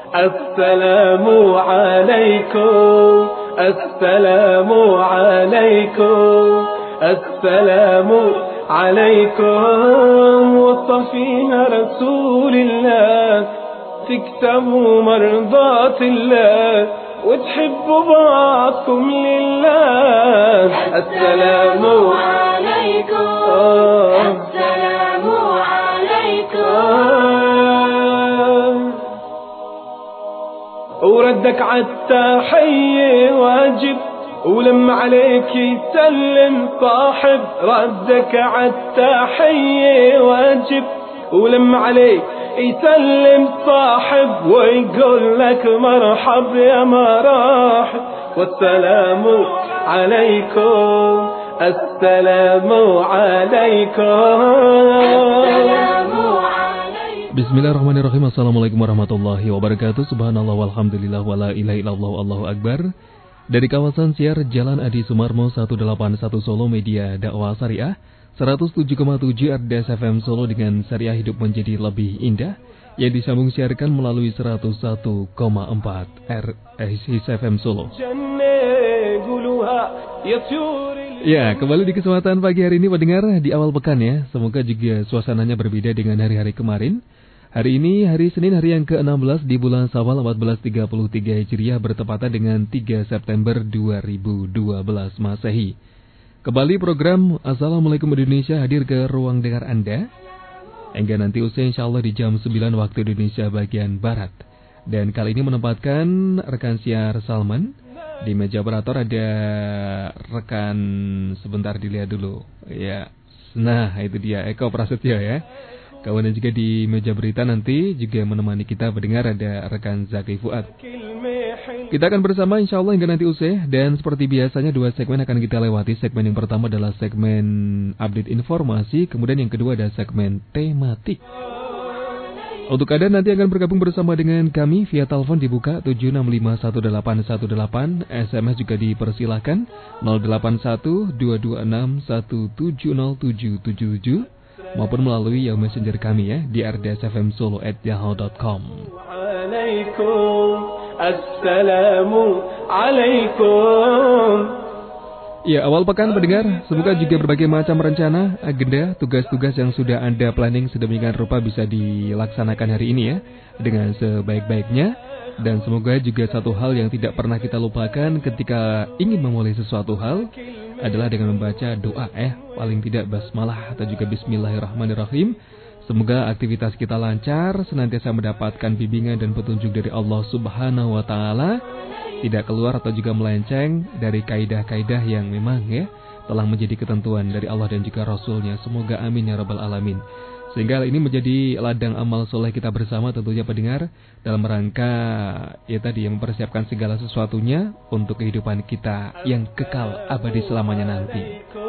السلام عليكم السلام عليكم السلام عليكم وصفينا رسول الله تكتبوا مرضات الله وتحبوا بعضكم لله السلام عليكم السلام عليكم وردك عالتحية واجب ولما عليك يسلم صاحب ردك عالتحية واجب ولما عليك يسلم صاحب ويقول لك مرحب يا مرحب والسلام عليكم السلام عليكم Bismillahirrahmanirrahim. Assalamualaikum warahmatullahi wabarakatuh. Subhanallah walhamdulillah wala ilaha illallah Allahu akbar. Dari kawasan siar Jalan Adi Sumarmo 181 Solo, Media Dakwah Syariah 107,7 RDS FM Solo dengan syariah hidup menjadi lebih indah yang disambung siarkan melalui 101,4 RSIS FM Solo. Ya, kembali di kesempatan pagi hari ini pendengar di awal pekan ya. Semoga juga suasananya berbeda dengan hari-hari kemarin. Hari ini hari Senin, hari yang ke-16 di bulan Syawal 1433 Hijriah bertepatan dengan 3 September 2012 Masehi. Kembali program Assalamualaikum Indonesia hadir ke ruang dengar Anda hingga nanti usai insyaallah di jam 9 waktu Indonesia bagian Barat. Dan kali ini menempatkan rekan siar Salman. Di meja operator ada rekan, sebentar dilihat dulu ya. Nah itu dia Eko Prasetyo ya. Kawan juga di meja berita nanti juga menemani kita mendengar ada rekan Zaki Fuad. Kita akan bersama insyaallah hingga nanti usai. Dan seperti biasanya dua segmen akan kita lewati. Segmen yang pertama adalah segmen update informasi. Kemudian yang kedua ada segmen tematik. Untuk Anda nanti akan bergabung bersama dengan kami via telepon dibuka 7651818, SMS juga dipersilahkan 081226170777 maupun melalui yang messenger kami ya di rdsfmsolo@yahoo.com. Assalamualaikum. Ya, awal pekan pendengar, semoga juga berbagai macam rencana, agenda, tugas-tugas yang sudah Anda planning sedemikian rupa bisa dilaksanakan hari ini ya, dengan sebaik-baiknya. Dan semoga juga satu hal yang tidak pernah kita lupakan ketika ingin memulai sesuatu hal adalah dengan membaca doa paling tidak basmalah atau juga bismillahirrahmanirrahim. Semoga aktivitas kita lancar, senantiasa mendapatkan bimbingan dan petunjuk dari Allah Subhanahu wa Ta'ala, tidak keluar atau juga melenceng dari kaidah-kaidah yang memang ya telah menjadi ketentuan dari Allah dan juga Rasulnya. Semoga amin ya rabbal alamin. Sehingga ini menjadi ladang amal soleh kita bersama tentunya pendengar, dalam rangka ya tadi yang mempersiapkan segala sesuatunya untuk kehidupan kita yang kekal abadi selamanya nanti.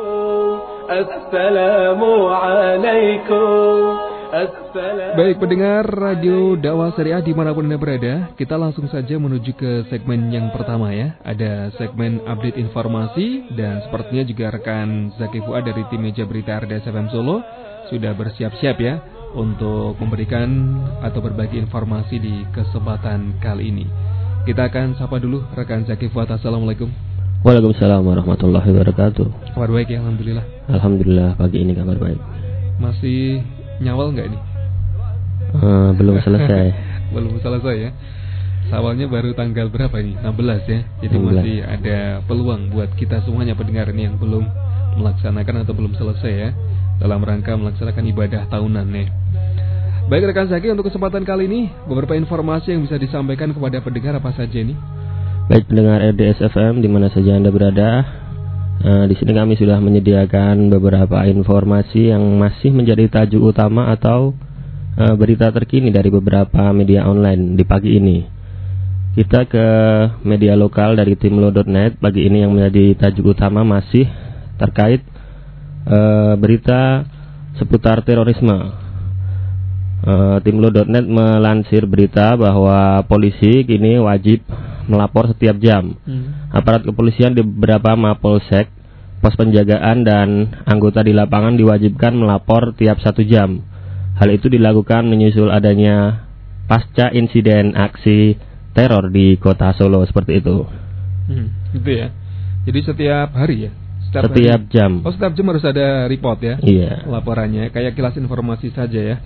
Assalamualaikum. Baik pendengar Radio Dakwah Syariah dimanapun Anda berada, kita langsung saja menuju ke segmen yang pertama ya. Ada segmen update informasi dan sepertinya juga rekan Zaki Fuad dari tim meja berita RDS FM Solo sudah bersiap-siap ya untuk memberikan atau berbagi informasi di kesempatan kali ini. Kita akan sapa dulu rekan Zaki Fuad. Assalamualaikum. Waalaikumsalam warahmatullahi wabarakatuh. Kabar baik ya, alhamdulillah. Alhamdulillah pagi ini kabar baik. Masih nyawal nggak ini? Belum selesai. Belum selesai ya. Sawalnya baru tanggal berapa ini? 16 ya. Jadi 16. Masih ada peluang buat kita semuanya pendengar ini yang belum melaksanakan atau belum selesai ya, dalam rangka melaksanakan ibadah tahunan nih. Baik rekan Zaki, untuk kesempatan kali ini beberapa informasi yang bisa disampaikan kepada pendengar apa saja nih? Baik pendengar RDS FM di mana saja Anda berada. Di sini kami sudah menyediakan beberapa informasi yang masih menjadi tajuk utama atau berita terkini dari beberapa media online di pagi ini. Kita ke media lokal dari timlo.net. Pagi ini yang menjadi tajuk utama masih terkait berita seputar terorisme. Timlo.net melansir berita bahwa polisi kini wajib melapor setiap jam. Aparat kepolisian di beberapa mapolsek, pos penjagaan dan anggota di lapangan diwajibkan melapor tiap 1 jam. Hal itu dilakukan menyusul adanya pasca insiden aksi teror di kota Solo seperti itu. Gitu ya. Jadi setiap hari ya? Setiap jam. Oh, setiap jam harus ada report ya? Iya. Laporannya, kayak kilas informasi saja ya.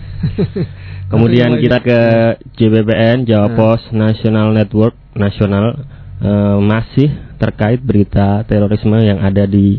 Kemudian kita ke JBPN, Jawa Post National Network Nasional, masih terkait berita terorisme yang ada di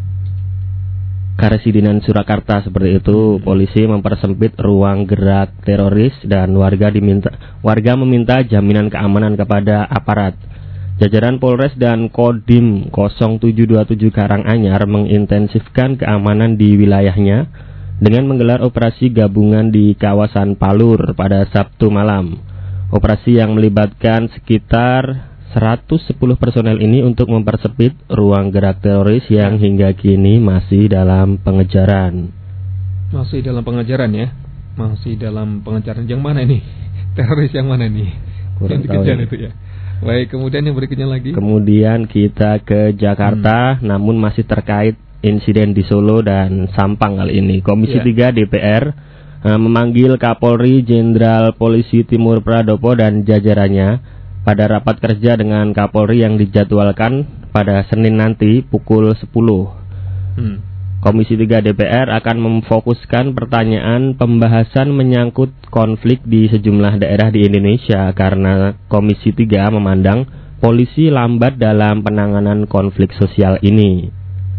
Karesidenan Surakarta seperti itu. Polisi mempersempit ruang gerak teroris dan warga meminta jaminan keamanan kepada aparat. Jajaran Polres dan Kodim 0727 Karanganyar mengintensifkan keamanan di wilayahnya dengan menggelar operasi gabungan di kawasan Palur pada Sabtu malam. Operasi yang melibatkan sekitar 110 personel ini untuk mempersempit ruang gerak teroris yang hingga kini masih dalam pengejaran. Masih dalam pengejaran ya? Masih dalam pengejaran yang mana ini? Teroris yang mana nih? Kurang yang dikejar tahu itu ya. Baik, kemudian yang berikutnya lagi. Kemudian kita ke Jakarta, namun masih terkait insiden di Solo dan Sampang kali ini. Komisi 3 DPR memanggil Kapolri Jenderal Polisi Timur Pradopo dan jajarannya pada rapat kerja dengan Kapolri yang dijadwalkan pada Senin nanti pukul 10. Komisi 3 DPR akan memfokuskan pertanyaan pembahasan menyangkut konflik di sejumlah daerah di Indonesia karena Komisi 3 memandang polisi lambat dalam penanganan konflik sosial ini.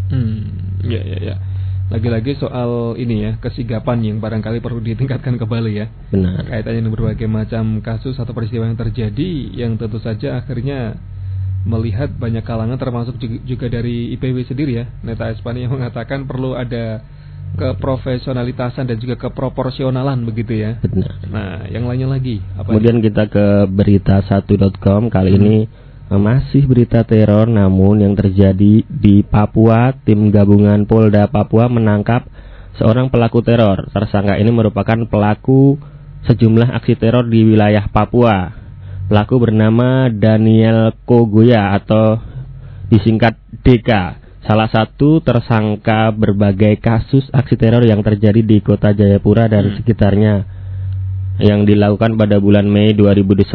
Ya. Lagi-lagi soal ini ya, kesigapan yang barangkali perlu ditingkatkan kembali ya. Benar. Kaitannya dengan berbagai macam kasus atau peristiwa yang terjadi yang tentu saja akhirnya melihat banyak kalangan termasuk juga dari IPW sendiri ya, Neta Espani yang mengatakan perlu ada keprofesionalitasan dan juga keproporsionalan begitu ya. Benar. Nah, yang lainnya lagi apa? Kemudian kita ke berita1.com kali ini masih berita teror namun yang terjadi di Papua. Tim gabungan Polda Papua menangkap seorang pelaku teror. Tersangka ini merupakan pelaku sejumlah aksi teror di wilayah Papua. Pelaku bernama Daniel Kogoya atau disingkat DK. Salah satu tersangka berbagai kasus aksi teror yang terjadi di kota Jayapura dan sekitarnya yang dilakukan pada bulan Mei 2012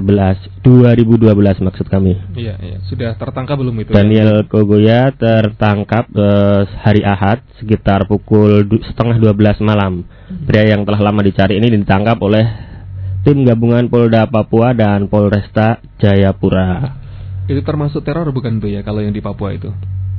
maksud kami. Iya. Sudah tertangkap belum itu? Daniel Kogoya tertangkap hari Ahad sekitar pukul 11:30 malam. Pria yang telah lama dicari ini ditangkap oleh tim gabungan Polda Papua dan Polresta Jayapura. Itu termasuk teror bukan tuh ya kalau yang di Papua itu?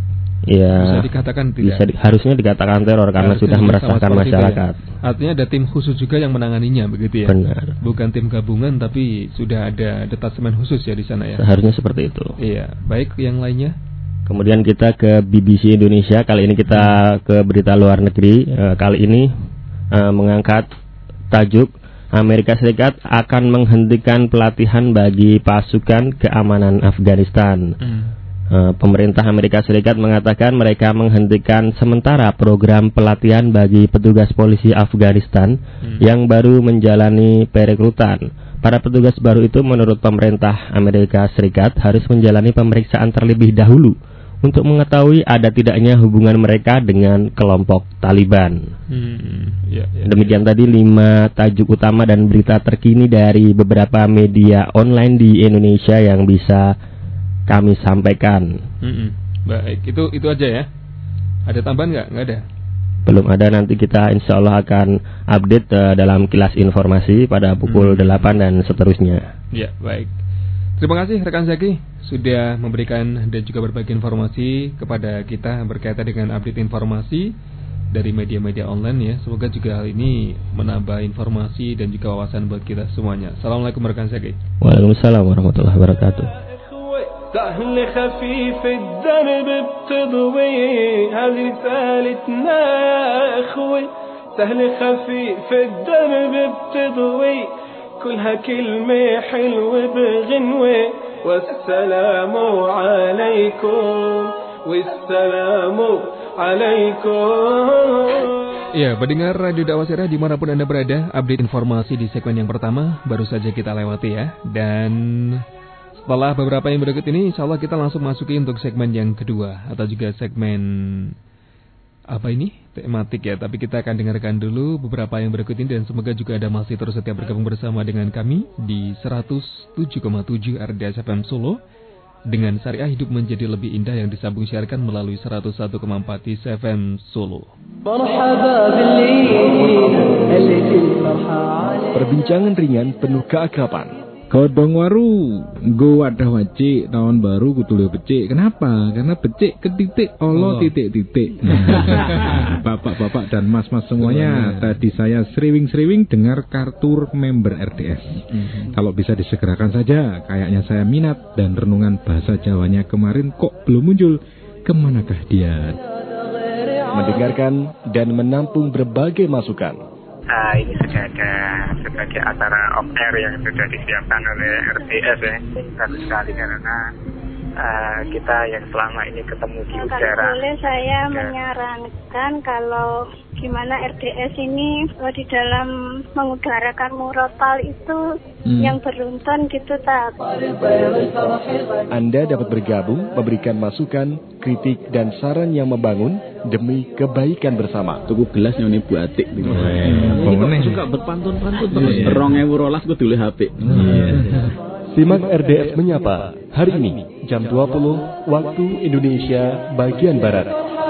Ya. Bisa dikatakan tidak? Harusnya dikatakan teror karena sudah meresahkan masyarakat. Ya. Artinya ada tim khusus juga yang menanganinya begitu ya? Benar. Bukan tim gabungan tapi sudah ada detasemen khusus ya di sana ya? Seharusnya seperti itu. Iya. Baik, yang lainnya? Kemudian kita ke BBC Indonesia. Kali ini kita ke berita luar negeri. Kali ini mengangkat tajuk Amerika Serikat akan menghentikan pelatihan bagi pasukan keamanan Afghanistan. Pemerintah Amerika Serikat mengatakan mereka menghentikan sementara program pelatihan bagi petugas polisi Afghanistan yang baru menjalani perekrutan. Para petugas baru itu menurut pemerintah Amerika Serikat harus menjalani pemeriksaan terlebih dahulu untuk mengetahui ada tidaknya hubungan mereka dengan kelompok Taliban. Demikian tadi 5 tajuk utama dan berita terkini dari beberapa media online di Indonesia yang bisa kami sampaikan. Baik, itu aja ya. Ada tambahan nggak? Nggak ada. Belum ada, nanti kita insya Allah akan update dalam kilas informasi pada pukul 8 dan seterusnya. Ya, baik. Terima kasih rekan Zaki sudah memberikan dan juga berbagi informasi kepada kita berkaitan dengan update informasi dari media-media online ya. Semoga juga hal ini menambah informasi dan juga wawasan buat kita semuanya. Assalamualaikum rekan Zaki. Waalaikumsalam warahmatullahi wabarakatuh. سهل خفيف الدرب بتضوي هذه رسالتنا يا اخوي سهل خفيف الدرب بتضوي كلها كلمة حلوة بغنوة والسلام عليكم والسلام عليكم. Ya, pendengar Radio Dakwah Syariah dimanapun Anda berada, update informasi di segmen yang pertama baru saja kita lewati ya. Dan setelah beberapa yang berikut ini, insya Allah kita langsung masuki untuk segmen yang kedua atau juga segmen apa ini? Tematik ya, tapi kita akan dengarkan dulu beberapa yang berikut ini dan semoga juga Anda masih terus setia bergabung bersama dengan kami di 107,7 RDS FM Solo dengan Syariah Hidup Menjadi Lebih Indah yang disambung siarkan melalui 101,4 FM Solo. Perbincangan ringan penuh keakraban. Godong waru, nggo wadah wajik tahun baru kudu becik. Kenapa? Karena becik ketitik Allah titik-titik. Bapak-bapak dan mas-mas semuanya, tadi saya sriwing-sriwing dengar kartu member RDS. Kalau bisa disegerakan saja, kayaknya saya minat dan renungan bahasa Jawanya kemarin kok belum muncul. Kemanakah dia? Mendengarkan dan menampung berbagai masukan. Ini sudah ada sebagai acara off air yang sudah disiapkan oleh RDS ya. Bagus sekali karena kita yang selama ini ketemu di udara. Kalau boleh saya menyarankan kalau gimana RDS ini di dalam mengudarakan murotal itu yang beruntun gitu tak. Anda dapat bergabung, memberikan masukan, kritik dan saran yang membangun demi kebaikan bersama. Tuku gelas nyone Bu Atik. Suka berpantun-pantun terus 2012 kudu duwe HP. Simak RDS Menyapa hari ini jam 20 waktu Indonesia bagian Barat.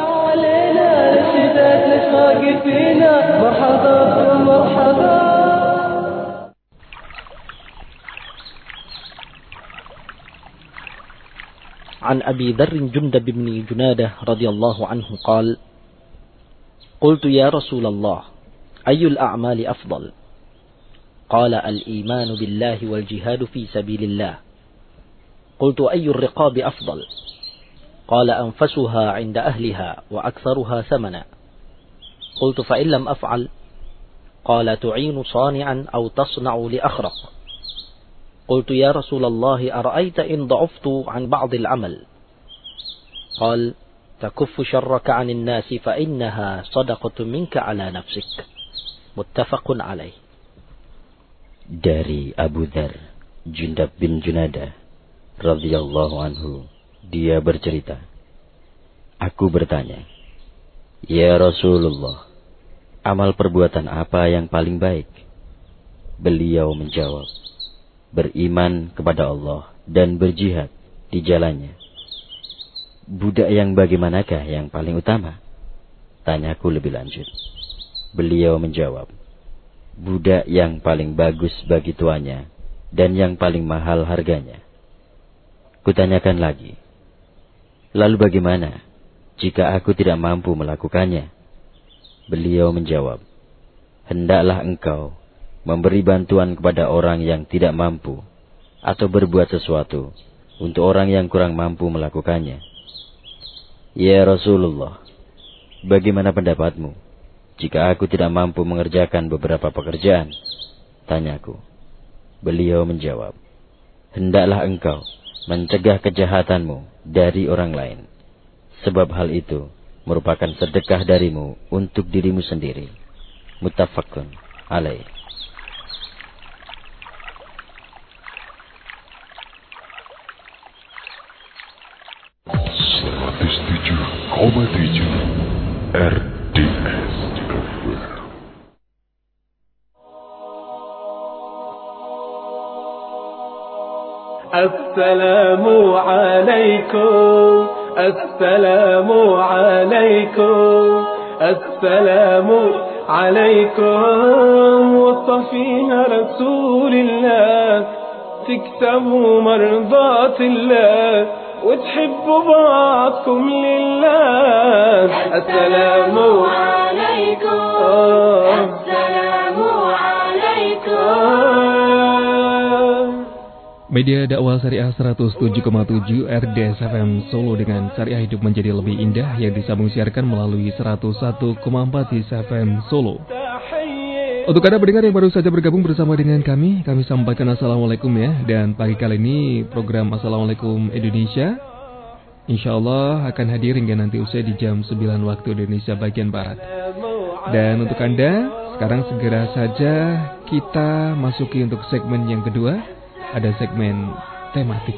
عن أبي ذر جندب بن جنادة رضي الله عنه قال قلت يا رسول الله أي الأعمال أفضل قال الإيمان بالله والجهاد في سبيل الله قلت أي الرقاب أفضل قال أنفسها عند أهلها وأكثرها ثمنا قلت فإن لم أفعل قال تعين صانعا أو تصنع لأخرق قلت يا رسول الله أرأيت إن ضعفت عن بعض العمل قال تكف شرك عن الناس فإنها صدقة منك على نفسك متفق عليه. Dari Abu Dzar Jundab bin Junadah radhiyallahu anhu, dia bercerita, aku bertanya, ya Rasulullah, amal perbuatan apa yang paling baik? Beliau menjawab, beriman kepada Allah dan berjihad di jalannya. Budak yang bagaimanakah yang paling utama? Tanyaku lebih lanjut. Beliau menjawab, budak yang paling bagus bagi tuannya dan yang paling mahal harganya. Kutanyakan lagi, lalu bagaimana jika aku tidak mampu melakukannya? Beliau menjawab, hendaklah engkau memberi bantuan kepada orang yang tidak mampu atau berbuat sesuatu untuk orang yang kurang mampu melakukannya. Ya Rasulullah, bagaimana pendapatmu jika aku tidak mampu mengerjakan beberapa pekerjaan? Tanyaku. Beliau menjawab, hendaklah engkau mencegah kejahatanmu dari orang lain, sebab hal itu merupakan sedekah darimu untuk dirimu sendiri. Muttafaqun alaih. RDS. السلام عليكم السلام عليكم السلام عليكم وصفيها رسول الله تكسبوا مرضات الله وتحبوا بعضكم لله. السلام عليكم السلام عليكم. Media dakwah Syariah 107,7 RDS FM Solo dengan Syariah Hidup Menjadi Lebih Indah yang disambung siarkan melalui 101,4 FM Solo. Untuk Anda pendengar yang baru saja bergabung bersama dengan kami sampaikan Assalamualaikum ya. Dan pagi kali ini program Assalamualaikum Indonesia insya Allah akan hadir hingga nanti usai di jam 9 waktu Indonesia bagian Barat. Dan untuk Anda, sekarang segera saja kita masuki untuk segmen yang kedua. Ada segmen tematik.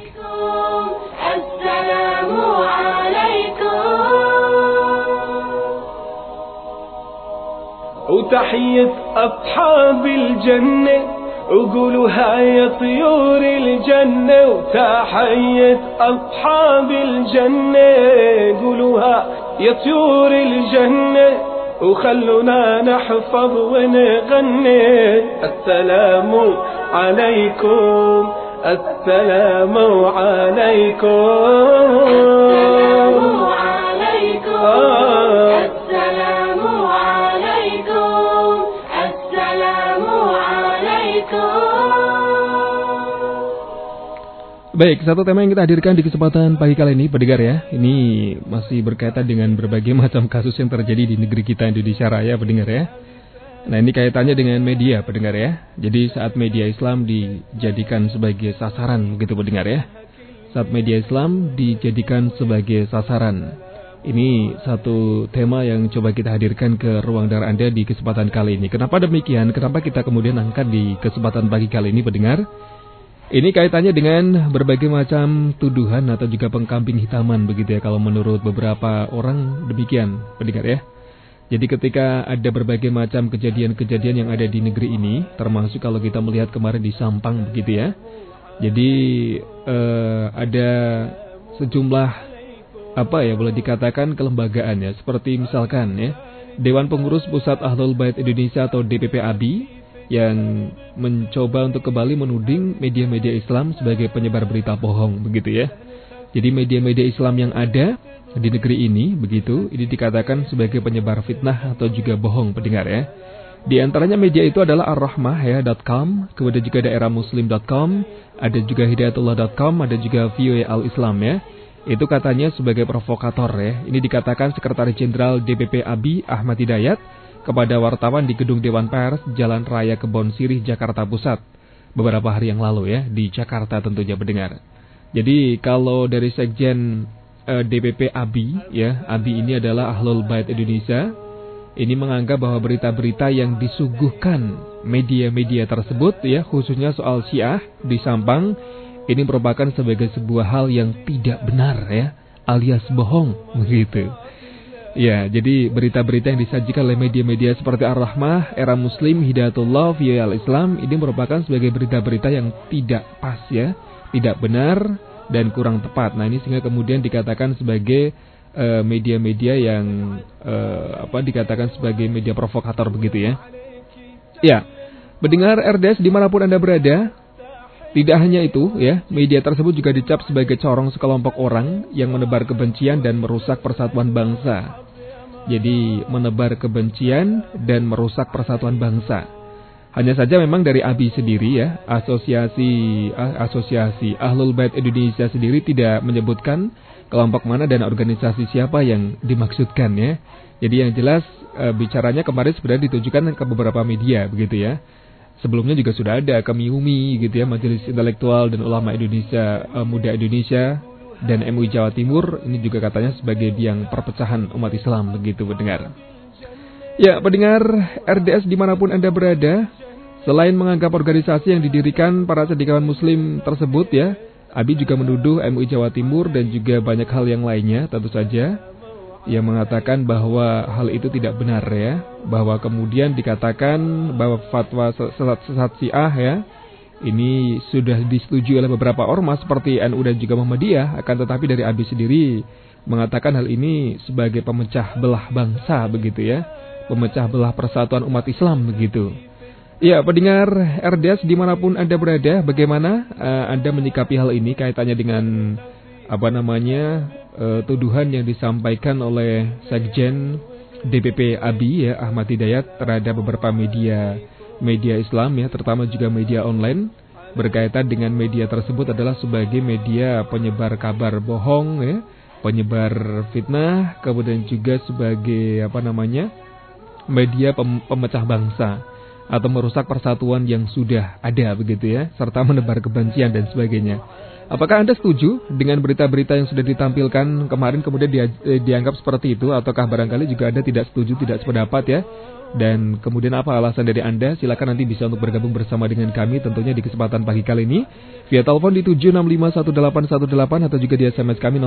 وتحية أصحاب الجنة وقولوها يا طيور الجنة وتحية أصحاب الجنة قولوها يا طيور الجنة وخلونا نحفظ ونغني السلام عليكم السلام عليكم السلام عليكم السلام عليكم. Baik, satu tema yang kita hadirkan di kesempatan pagi kali ini, pendengar ya. Ini masih berkaitan dengan berbagai macam kasus yang terjadi di negeri kita Indonesia Raya, pendengar ya. Nah, ini kaitannya dengan media, pendengar ya. Jadi saat media Islam dijadikan sebagai sasaran, begitu pendengar ya. Saat media Islam dijadikan sebagai sasaran. Ini satu tema yang coba kita hadirkan ke ruang dengar Anda di kesempatan kali ini. Kenapa demikian? Kenapa kita kemudian angkat di kesempatan pagi kali ini, pendengar? Ini kaitannya dengan berbagai macam tuduhan atau juga pengkambing hitaman begitu ya, kalau menurut beberapa orang demikian, pendengar ya. Jadi ketika ada berbagai macam kejadian-kejadian yang ada di negeri ini, termasuk kalau kita melihat kemarin di Sampang begitu ya. Jadi ada sejumlah boleh dikatakan kelembagaan ya, seperti misalkan ya Dewan Pengurus Pusat Ahlul Bait Indonesia atau DPP ABI yang mencoba untuk kembali menuding media-media Islam sebagai penyebar berita bohong begitu ya. Jadi media-media Islam yang ada di negeri ini begitu, ini dikatakan sebagai penyebar fitnah atau juga bohong, pendengar ya. Di antaranya media itu adalah Ar-Rahmah ya .com, kemudian juga daerahmuslim.com, ada juga hidayatullah.com, ada juga VOA Al-Islam ya. Itu katanya sebagai provokator ya. Ini dikatakan Sekretaris Jenderal DPP ABI Ahmad Hidayat kepada wartawan di Gedung Dewan Pers Jalan Raya Kebon Sirih, Jakarta Pusat beberapa hari yang lalu ya, di Jakarta tentunya, pendengar. Jadi kalau dari Sekjen DPP ABI ya, ABI ini adalah Ahlul Bait Indonesia, ini menganggap bahwa berita-berita yang disuguhkan media-media tersebut ya, khususnya soal Syiah di Sampang, ini merupakan sebagai sebuah hal yang tidak benar ya, alias bohong begitu. Ya, jadi berita-berita yang disajikan oleh media-media seperti Ar-Rahmah, Era Muslim, Hidayatullah, VOA Al-Islam ini merupakan sebagai berita-berita yang tidak pas ya, tidak benar dan kurang tepat. Nah, ini sehingga kemudian dikatakan sebagai media-media yang dikatakan sebagai media provokator begitu ya. Ya, mendengar RDS dimanapun Anda berada, tidak hanya itu ya, media tersebut juga dicap sebagai corong sekelompok orang yang menebar kebencian dan merusak persatuan bangsa. Jadi menebar kebencian dan merusak persatuan bangsa. Hanya saja memang dari ABI sendiri ya, asosiasi Ahlul Bait Indonesia sendiri tidak menyebutkan kelompok mana dan organisasi siapa yang dimaksudkan ya. Jadi yang jelas bicaranya kemarin sebenarnya ditujukan ke beberapa media begitu ya. Sebelumnya juga sudah ada KMIUMI gitu ya, Majelis Intelektual dan Ulama Indonesia, Muda Indonesia, dan MUI Jawa Timur. Ini juga katanya sebagai biang perpecahan umat Islam begitu, pendengar. Ya, pendengar RDS dimanapun Anda berada, selain menganggap organisasi yang didirikan para cendekiawan Muslim tersebut ya, ABI juga menuduh MUI Jawa Timur dan juga banyak hal yang lainnya tentu saja, yang mengatakan bahwa hal itu tidak benar ya, bahwa kemudian dikatakan bahwa fatwa sesat Syiah ya, ini sudah disetujui oleh beberapa ormas seperti NU dan juga Muhammadiyah, akan tetapi dari ABI sendiri mengatakan hal ini sebagai pemecah belah bangsa begitu ya, pemecah belah persatuan umat Islam begitu. Ya, pendengar RDS dimanapun Anda berada, bagaimana Anda menyikapi hal ini kaitannya dengan tuduhan yang disampaikan oleh Sekjen DPP ABI ya, Ahmad Hidayat terhadap beberapa media Islam ya, terutama juga media online, berkaitan dengan media tersebut adalah sebagai media penyebar kabar bohong ya, penyebar fitnah, kemudian juga sebagai media pemecah bangsa atau merusak persatuan yang sudah ada begitu ya, serta menebar kebencian dan sebagainya. Apakah Anda setuju dengan berita-berita yang sudah ditampilkan kemarin kemudian dianggap seperti itu, ataukah barangkali juga Anda tidak setuju, tidak sependapat ya? Dan kemudian apa alasan dari Anda? Silakan nanti bisa untuk bergabung bersama dengan kami tentunya di kesempatan pagi kali ini via telepon di 7651818 atau juga di SMS kami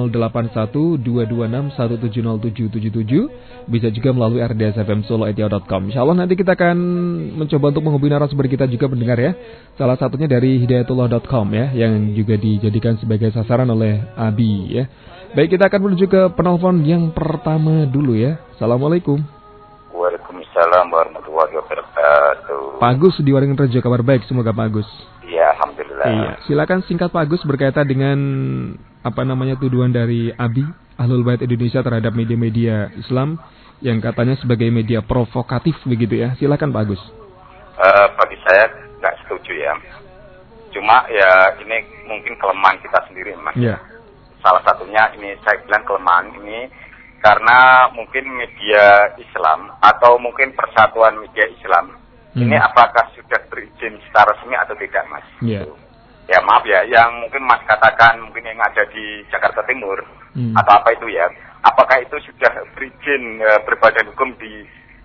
081226170777. Bisa juga melalui rdsfmsolo@yahoo.com. Insyaallah nanti kita akan mencoba untuk menghubungi narasumber kita juga pendengar ya. Salah satunya dari hidayatullah.com ya, yang juga dijadikan sebagai sasaran oleh Abi ya. Baik, kita akan menuju ke penelpon yang pertama dulu ya. Assalamualaikum. Waalaikumsalam warahmatullahi wabarakatuh. Pak Agus di Waringin-Rejo, kabar baik semoga Pak Agus. Iya, alhamdulillah. Iya, silakan singkat Pak Agus berkaitan dengan tuduhan dari Abi Ahlul Bait Indonesia terhadap media-media Islam yang katanya sebagai media provokatif begitu ya. Silakan Pak Agus. Bagi saya nggak setuju ya. Cuma ya ini mungkin kelemahan kita sendiri Mas. Iya. Salah satunya ini saya bilang kelemahan ini karena mungkin media Islam atau mungkin persatuan media Islam ini apakah sudah berizin secara resmi atau tidak Mas? Yeah. Ya maaf ya, yang mungkin Mas katakan mungkin yang ada di Jakarta Timur atau apa itu ya, apakah itu sudah berizin berbadan hukum di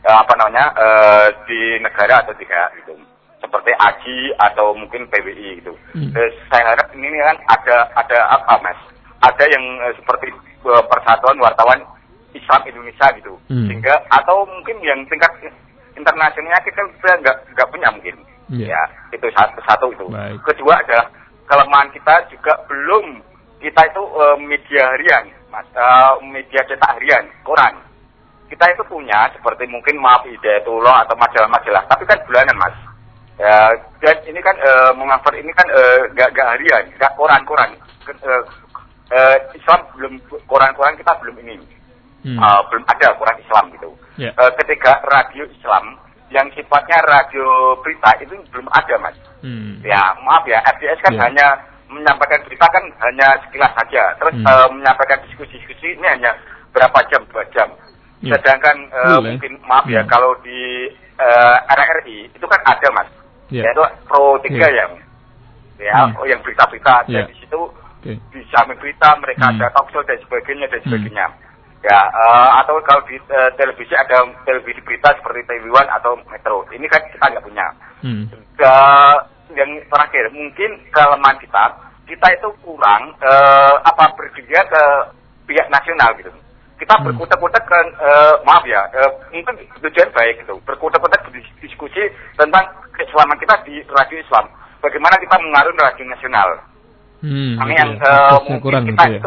di negara atau tidak gitu? Seperti AJI atau mungkin PWI gitu. Saya harap ini kan ada apa Mas? Ada yang seperti Persatuan Wartawan Islam Indonesia gitu, sehingga atau mungkin yang tingkat internasionalnya kita nggak punya mungkin, ya itu satu itu. Baik. Kedua adalah kelemahan kita juga belum kita itu media harian, Mas, media cetak harian, koran. Kita itu punya seperti mungkin Hidayatullah atau majalah-majalah, tapi kan bulanan Mas. Ya, dan ini kan mengcover ini kan nggak harian, nggak koran-koran. Islam belum koran-koran kita belum ini. Belum ada koran Islam gitu. Yeah. Ketiga radio Islam yang sifatnya radio berita itu belum ada Mas. Ya maaf ya, RDS kan hanya menyampaikan berita kan hanya sekilas saja. Terus menyampaikan diskusi-diskusi ini hanya berapa jam, 2 jam. Sedangkan mungkin maaf ya kalau di RRI itu kan ada Mas. Yaitu Pro 3 yang berita-berita dan di situ dijamin berita, mereka ada talk show dan sebagainya. Ya, atau kalau di televisi ada televisi berita seperti TV One atau Metro. Ini kan kita nggak punya. Yang terakhir, mungkin kelemahan kita itu kurang berpihak ke pihak nasional gitu. Kita berkutat-kutat ke maaf ya, mungkin tujuan baik gitu. Berkutat-kutat diskusi tentang keislaman kita di radio Islam. Bagaimana kita mengaruhi radio nasional. Ini yang mungkin kita itu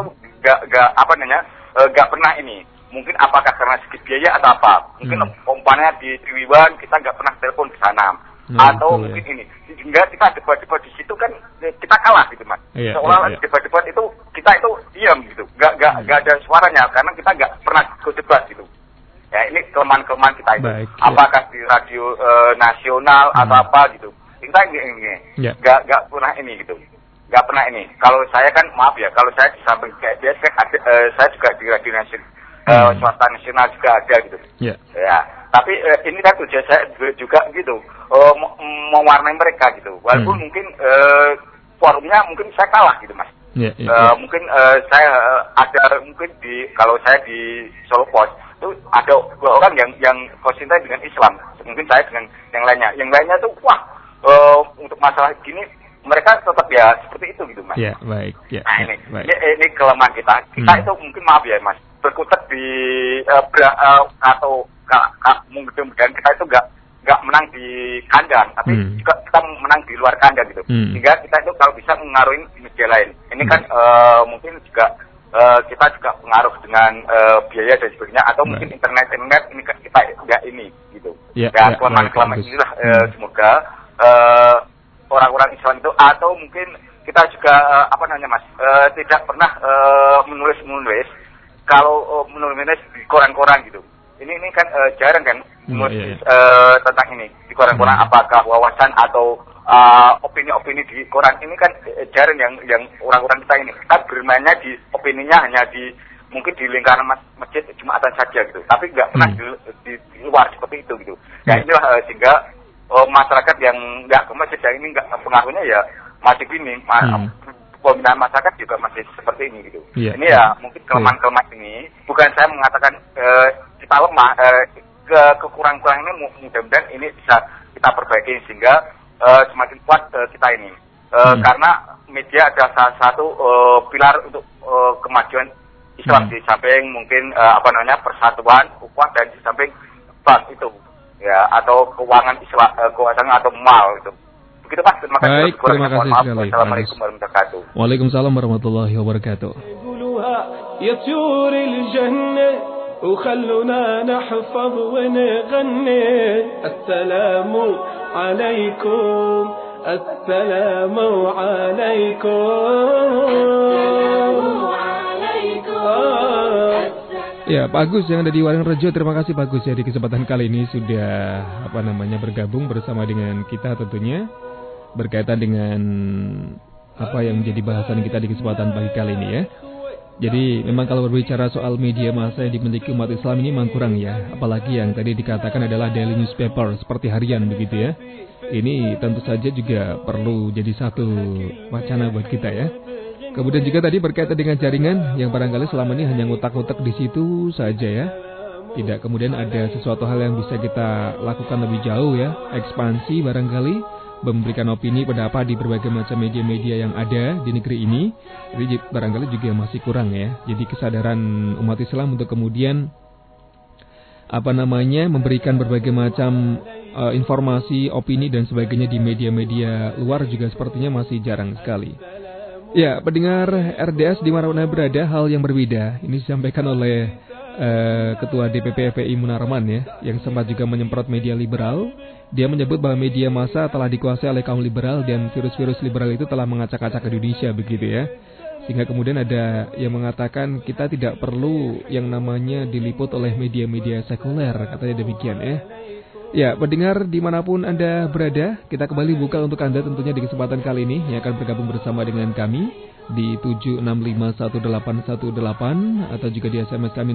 nggak pernah ini. Mungkin apakah karena segi biaya atau apa? Mungkin umpamanya di Triwiwan kita nggak pernah telepon ke sana. Atau mungkin ini. Sehingga kita debat-debat di situ kan kita kalah gitu Mas. Seolah-olah debat-debat itu kita itu diam gitu. Nggak ada suaranya karena kita nggak pernah ikut debat gitu. Ya ini kelemahan-kelemahan kita itu. Baik, apakah di radio nasional atau apa gitu. Kita nggak pernah ini gitu. Nggak pernah ini. Kalau saya kan maaf ya, kalau saya di samping KBS kan saya juga di radio nasional, swasta nasional juga ada gitu. Ya. Tapi ini kan tujuan saya juga gitu, mewarnai mereka gitu. Walaupun mungkin forumnya mungkin saya kalah gitu Mas. Mungkin saya ada mungkin kalau saya di Solo Pos itu ada 2 orang yang konsentrasi dengan Islam. Mungkin saya dengan yang lainnya. Yang lainnya tuh untuk masalah gini mereka tetap ya seperti itu gitu Mas. Ya, baik. Ya, nah ini kelemahan kita. Kita itu mungkin maaf ya Mas, berkutat di mudah-mudahan kita itu nggak menang di kandang, tapi juga kita menang di luar kandang gitu. Sehingga kita itu kalau bisa mengaruhi media lain. Ini kan mungkin juga kita juga pengaruh dengan biaya dan sebagainya, atau mungkin internet ini kita nggak ini gitu. Dan kelemahan inilah semoga orang-orang Islam itu, atau mungkin kita juga Mas, tidak pernah menulis kalau menulis di koran-koran gitu. Ini kan jarang kan menulis tentang ini di koran-koran. Apakah wawasan atau opini-opini di koran ini kan jarang yang orang-orang kita ini. Kita bermainnya di opininya hanya mungkin di lingkaran masjid Jumatan saja gitu. Tapi nggak pernah di luar seperti itu gitu. Ya inilah sehingga masyarakat yang nggak ke masjid ini nggak pengaruhnya ya masih gini, pembinaan masyarakat juga masih seperti ini gitu. Yeah. Ini ya mungkin kelemahan-kelemahan ini, bukan saya mengatakan kita lemah, kekurangan-kekurangan ini mudah-mudahan ini bisa kita perbaiki sehingga semakin kuat kita ini. Karena media adalah salah satu pilar untuk kemajuan Islam di samping mungkin persatuan, ukhuwah, dan di samping bank itu ya, atau keuangan Islam, keuangan atau mal itu. Begitu Pak, terima kasih. Baik, terima kasih sekali. Assalamualaikum warahmatullahi wabarakatuh. Waalaikumsalam warahmatullahi wabarakatuh. وخلونا نحفظ ونغني السلام عليكم السلام عليكم. Ya, Pak Agus yang ada di Waringrejo, terima kasih Pak Agus ya di kesempatan kali ini sudah bergabung bersama dengan kita tentunya berkaitan dengan apa yang menjadi bahasan kita di kesempatan pagi kali ini ya. Jadi memang kalau berbicara soal media massa yang dimiliki umat Islam ini memang kurang ya. Apalagi yang tadi dikatakan adalah daily newspaper seperti harian begitu ya. Ini tentu saja juga perlu jadi satu wacana buat kita ya. Kemudian juga tadi berkaitan dengan jaringan yang barangkali selama ini hanya ngutak-ngutak di situ saja ya. Tidak kemudian ada sesuatu hal yang bisa kita lakukan lebih jauh ya. Ekspansi barangkali, memberikan opini pendapat di berbagai macam media-media yang ada di negeri ini. Jadi barangkali juga masih kurang ya. Jadi kesadaran umat Islam untuk kemudian memberikan berbagai macam informasi, opini dan sebagainya di media-media luar juga sepertinya masih jarang sekali. Ya, pendengar RDS di mana-mana berada, hal yang berbeda ini disampaikan oleh Ketua DPP FPI Munarman ya, yang sempat juga menyemprot media liberal. Dia menyebut bahwa media massa telah dikuasai oleh kaum liberal dan virus-virus liberal itu telah mengacak-acak Indonesia begitu ya. Sehingga kemudian ada yang mengatakan kita tidak perlu yang namanya diliput oleh media-media sekuler, katanya demikian ya. Ya, pendengar dimanapun Anda berada, kita kembali buka untuk Anda tentunya di kesempatan kali ini yang akan bergabung bersama dengan kami di 7651818 atau juga di SMS kami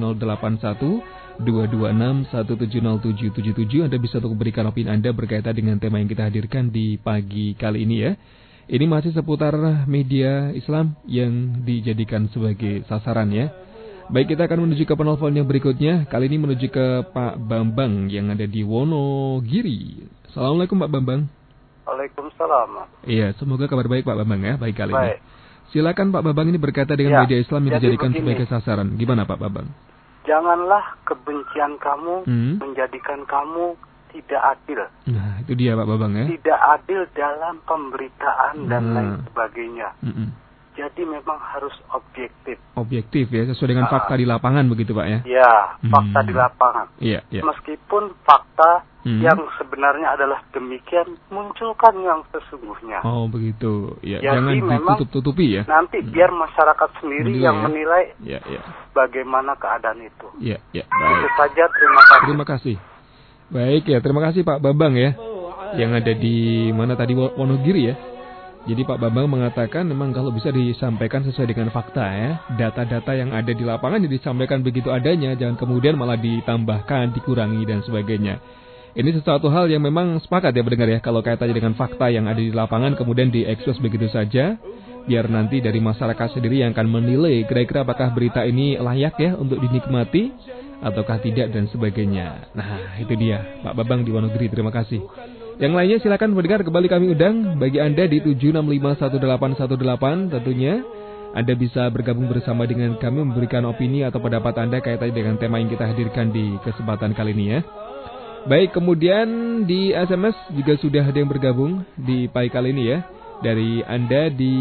081226170777. Anda bisa untuk memberikan opini Anda berkaitan dengan tema yang kita hadirkan di pagi kali ini ya. Ini masih seputar media Islam yang dijadikan sebagai sasaran ya. Baik, kita akan menuju ke penelpon yang berikutnya. Kali ini menuju ke Pak Bambang yang ada di Wonogiri. Assalamualaikum Pak Bambang. Waalaikumsalam. Iya, semoga kabar baik Pak Bambang ya, baik kali ini. Silakan Pak Bambang, ini berkaitan dengan media Islam yang dijadikan sebagai sasaran. Gimana Pak Bambang? Janganlah kebencian kamu menjadikan kamu tidak adil. Nah, itu dia Pak Bambang ya. Tidak adil dalam pemberitaan dan lain sebagainya. Jadi memang harus objektif. Objektif ya, sesuai dengan fakta di lapangan begitu Pak ya? Ya, fakta di lapangan. Iya, iya. Meskipun fakta yang sebenarnya adalah demikian, munculkan yang sesungguhnya. Oh begitu, ya. Jadi Jangan ditutup-tutupi ya. Nanti biar masyarakat sendiri yang menilai bagaimana keadaan itu. Iya, iya. Itu saja, terima kasih. Terima kasih. Baik ya, terima kasih Pak Bambang ya. Yang ada di mana tadi, Wonogiri ya. Jadi Pak Bambang mengatakan memang kalau bisa disampaikan sesuai dengan fakta ya. Data-data yang ada di lapangan disampaikan begitu adanya, jangan kemudian malah ditambahkan, dikurangi dan sebagainya. Ini sesuatu hal yang memang sepakat ya pendengar ya. Kalau kaitannya dengan fakta yang ada di lapangan kemudian diekspos begitu saja, biar nanti dari masyarakat sendiri yang akan menilai kira-kira apakah berita ini layak ya untuk dinikmati ataukah tidak dan sebagainya. Nah itu dia Pak Bambang di Wonogiri, terima kasih. Yang lainnya silakan mendengar, kembali kami undang bagi Anda di 7651818 tentunya. Anda bisa bergabung bersama dengan kami memberikan opini atau pendapat Anda kaitannya dengan tema yang kita hadirkan di kesempatan kali ini ya. Baik, kemudian di SMS juga sudah ada yang bergabung di pagi kali ini ya. Dari Anda di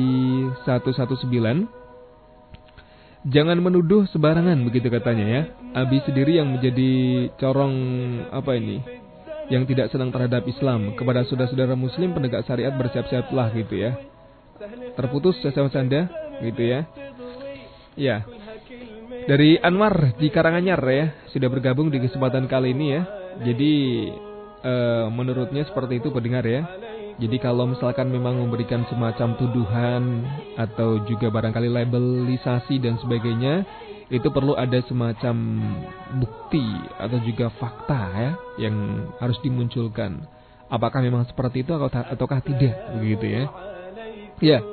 119. Jangan menuduh sembarangan begitu katanya ya. Abi sendiri yang menjadi corong yang tidak senang terhadap Islam. Kepada saudara-saudara muslim penegak syariat bersiap-siaplah gitu ya. Terputus SMS Anda gitu ya. Ya. Dari Anwar di Karanganyar ya, sudah bergabung di kesempatan kali ini ya. Jadi menurutnya seperti itu pendengar ya. Jadi kalau misalkan memang memberikan semacam tuduhan atau juga barangkali labelisasi dan sebagainya, itu perlu ada semacam bukti atau juga fakta ya yang harus dimunculkan. Apakah memang seperti itu ataukah tidak begitu ya? Ya.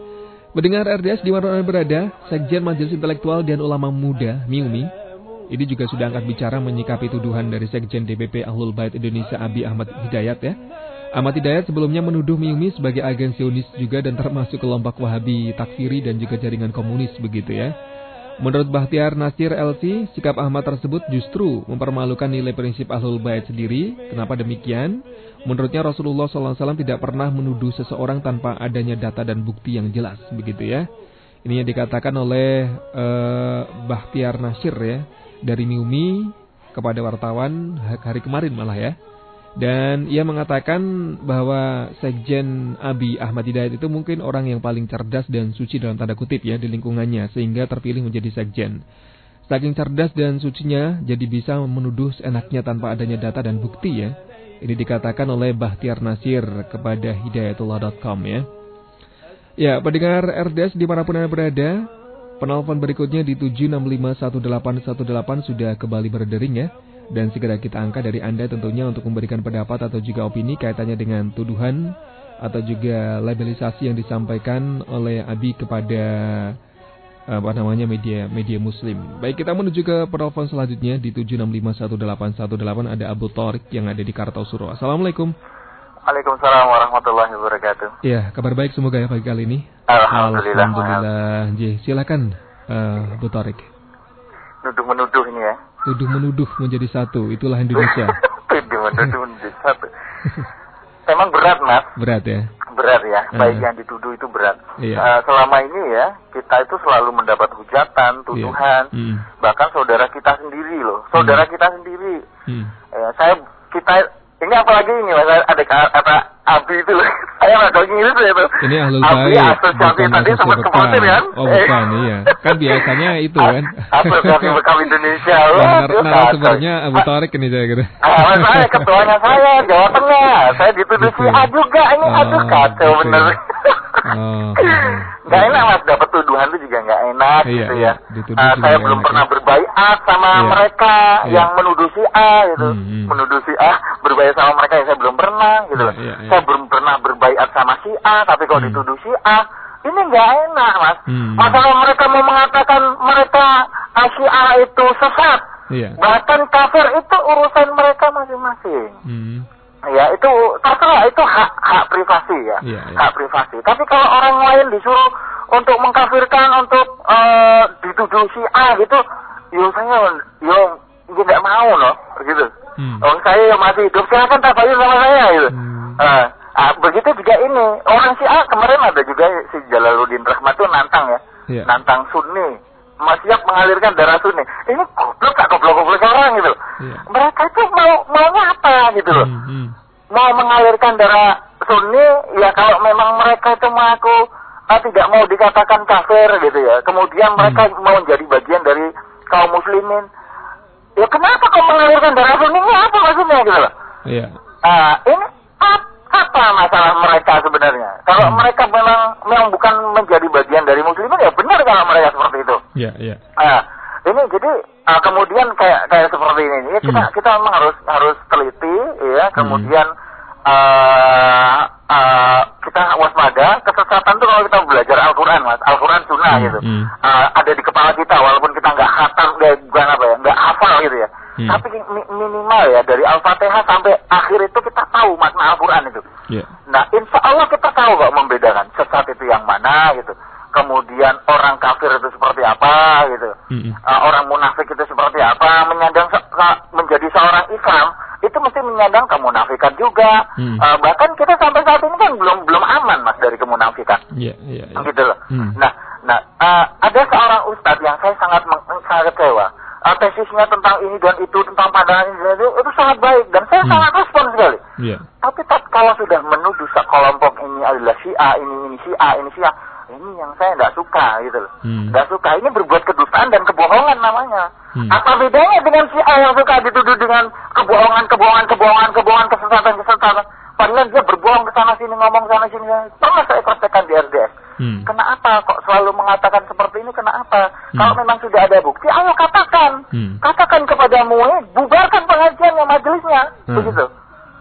Mendengar RDS di mana berada, Sekjen Majelis Intelektual dan Ulama Muda (MIUMI) ini juga sudah angkat bicara menyikapi tuduhan dari Sekjen DPP Ahlul Bait Indonesia Abi Ahmad Hidayat ya. Ahmad Hidayat sebelumnya menuduh MIUMI sebagai agen Zionis juga dan termasuk kelompok Wahabi takfiri dan juga jaringan komunis begitu ya. Menurut Bahtiar Nasir LC, sikap Ahmad tersebut justru mempermalukan nilai prinsip Ahlul Bait sendiri. Kenapa demikian? Menurutnya Rasulullah SAW tidak pernah menuduh seseorang tanpa adanya data dan bukti yang jelas, begitu ya. Ini yang dikatakan oleh Bahtiar Nasir ya, dari MIUMI kepada wartawan hari kemarin malah ya. Dan ia mengatakan bahwa Sekjen Abi Ahmad Hidayat itu mungkin orang yang paling cerdas dan suci dalam tanda kutip ya di lingkungannya sehingga terpilih menjadi Sekjen. Saking cerdas dan sucinya jadi bisa menuduh seenaknya tanpa adanya data dan bukti ya. Ini dikatakan oleh Bahtiar Nasir kepada hidayatullah.com ya. Ya, pendengar RDS dimanapun Anda berada, penelpon berikutnya di 7651818 sudah kembali berdering ya. Dan segera kita angkat dari Anda tentunya untuk memberikan pendapat atau juga opini kaitannya dengan tuduhan atau juga labelisasi yang disampaikan oleh Abi kepada media Muslim. Baik, kita menuju ke penelpon selanjutnya di 7651818 ada Abu Thoriq yang ada di Kartosuro. Assalamualaikum. Waalaikumsalam warahmatullahi wabarakatuh. Ya, kabar baik semoga ya pagi kali ini. Alhamdulillah. Silakan Abu Thoriq. Nuduh-menuduh ini ya. Tuduh-menuduh menjadi satu, itulah Indonesia. Tuduh-menuduh menjadi satu. Emang berat, Mas. Berat ya. Berat ya. Baik yang dituduh itu berat. Iya. Selama ini ya, kita itu selalu mendapat hujatan, tuduhan, bahkan saudara kita sendiri loh. Saudara kita sendiri. Ini apalagi ini Mas, ada kata Abi itu loh. Saya nggak tahu Inggris ya tuh. Ini Ahlul Bait. Asosiasi tadi sempat kepotin kan? Oh bukan, iya. Kan biasanya itu kan. Asosiasi Bekam Indonesia. Narasumbernya Abu Thoriq ini saya kira. Saya ketuanya saya Jawa Tengah. Saya dituduh si A juga. Ini aduh kacau bener. Gak enak Mas, dapat tuduhan itu juga gak enak gitu ya. Saya belum pernah berbaiat sama mereka yang menuduh si A gitu. Menuduh si A berbaiat sama mereka yang saya belum pernah gitu. Saya belum pernah berbaiat sama si A, tapi kalau dituduh si A, ini gak enak Mas. Masalah mereka mau mengatakan mereka si A itu sesat, bahkan kafir, itu urusan mereka masing-masing. Ya itu terserah, itu hak privasi ya, hak privasi. Tapi kalau orang lain disuruh untuk mengkafirkan, untuk dituduh si A gitu, saya nggak mau loh, gitu. Saya masih hidup, silakan tabayun sama saya gitu. Begitu juga ini orang si A, kemarin ada juga si Jalaluddin Rahmat tuh nantang ya, nantang Sunni, siap mengalirkan darah Sunni. Ini goblok orang gitu. Mereka itu maunya apa gitu loh. Mau mengalirkan darah Sunni ya kalau memang mereka itu mengaku tidak mau dikatakan kafir gitu ya. Kemudian mereka mau menjadi bagian dari kaum muslimin. Ya kenapa kau mengalirkan darah Sunni, ini apa maksudnya gitu loh. Ini apa masalah mereka sebenarnya? Kalau mereka memang bukan menjadi bagian dari muslimin, ya benar kalau mereka seperti itu. Ini jadi kemudian kayak seperti ini ya, kita memang harus teliti ya, kemudian kita waspada. Kesesatan tuh kalau kita belajar Al-Quran Mas, Al-Quran Sunnah gitu, ada di kepala kita walaupun kita nggak khatam, nggak hafal gitu ya. Tapi minimal ya dari Al-Fatihah sampai akhir itu kita tahu makna Al-Quran itu. Nah insya Allah kita tahu kok membedakan sesat itu yang mana gitu. Kemudian orang kafir itu seperti apa gitu. Orang munafik itu seperti apa. Menyandang menjadi seorang Islam itu mesti menyandang kemunafikan juga. Bahkan kita sampai saat ini kan belum aman Mas dari kemunafikan. Gitu loh. Nah, ada seorang ustadz yang saya sangat kecewa. Tesisnya tentang ini dan itu, tentang pandangan ini dan itu sangat baik dan saya sangat respon sekali. Tapi kalau sudah menuduh sekelompok ini adalah Syiah, ini Syiah, ini Syiah, ini yang saya tidak suka gitu loh. Tidak suka, ini berbuat kedustaan dan kebohongan namanya. Apa bedanya dengan Syiah yang suka dituduh dengan kebohongan, kesesatan. Padahal dia berbohong ke sana sini, ngomong sana sini. Pernah saya praktekkan di RDS. Kenapa kok selalu mengatakan seperti ini? Kenapa? Kalau memang sudah ada bukti, ayo katakan. Katakan kepadamu, bubarkan pengajiannya, majelisnya. Begitu.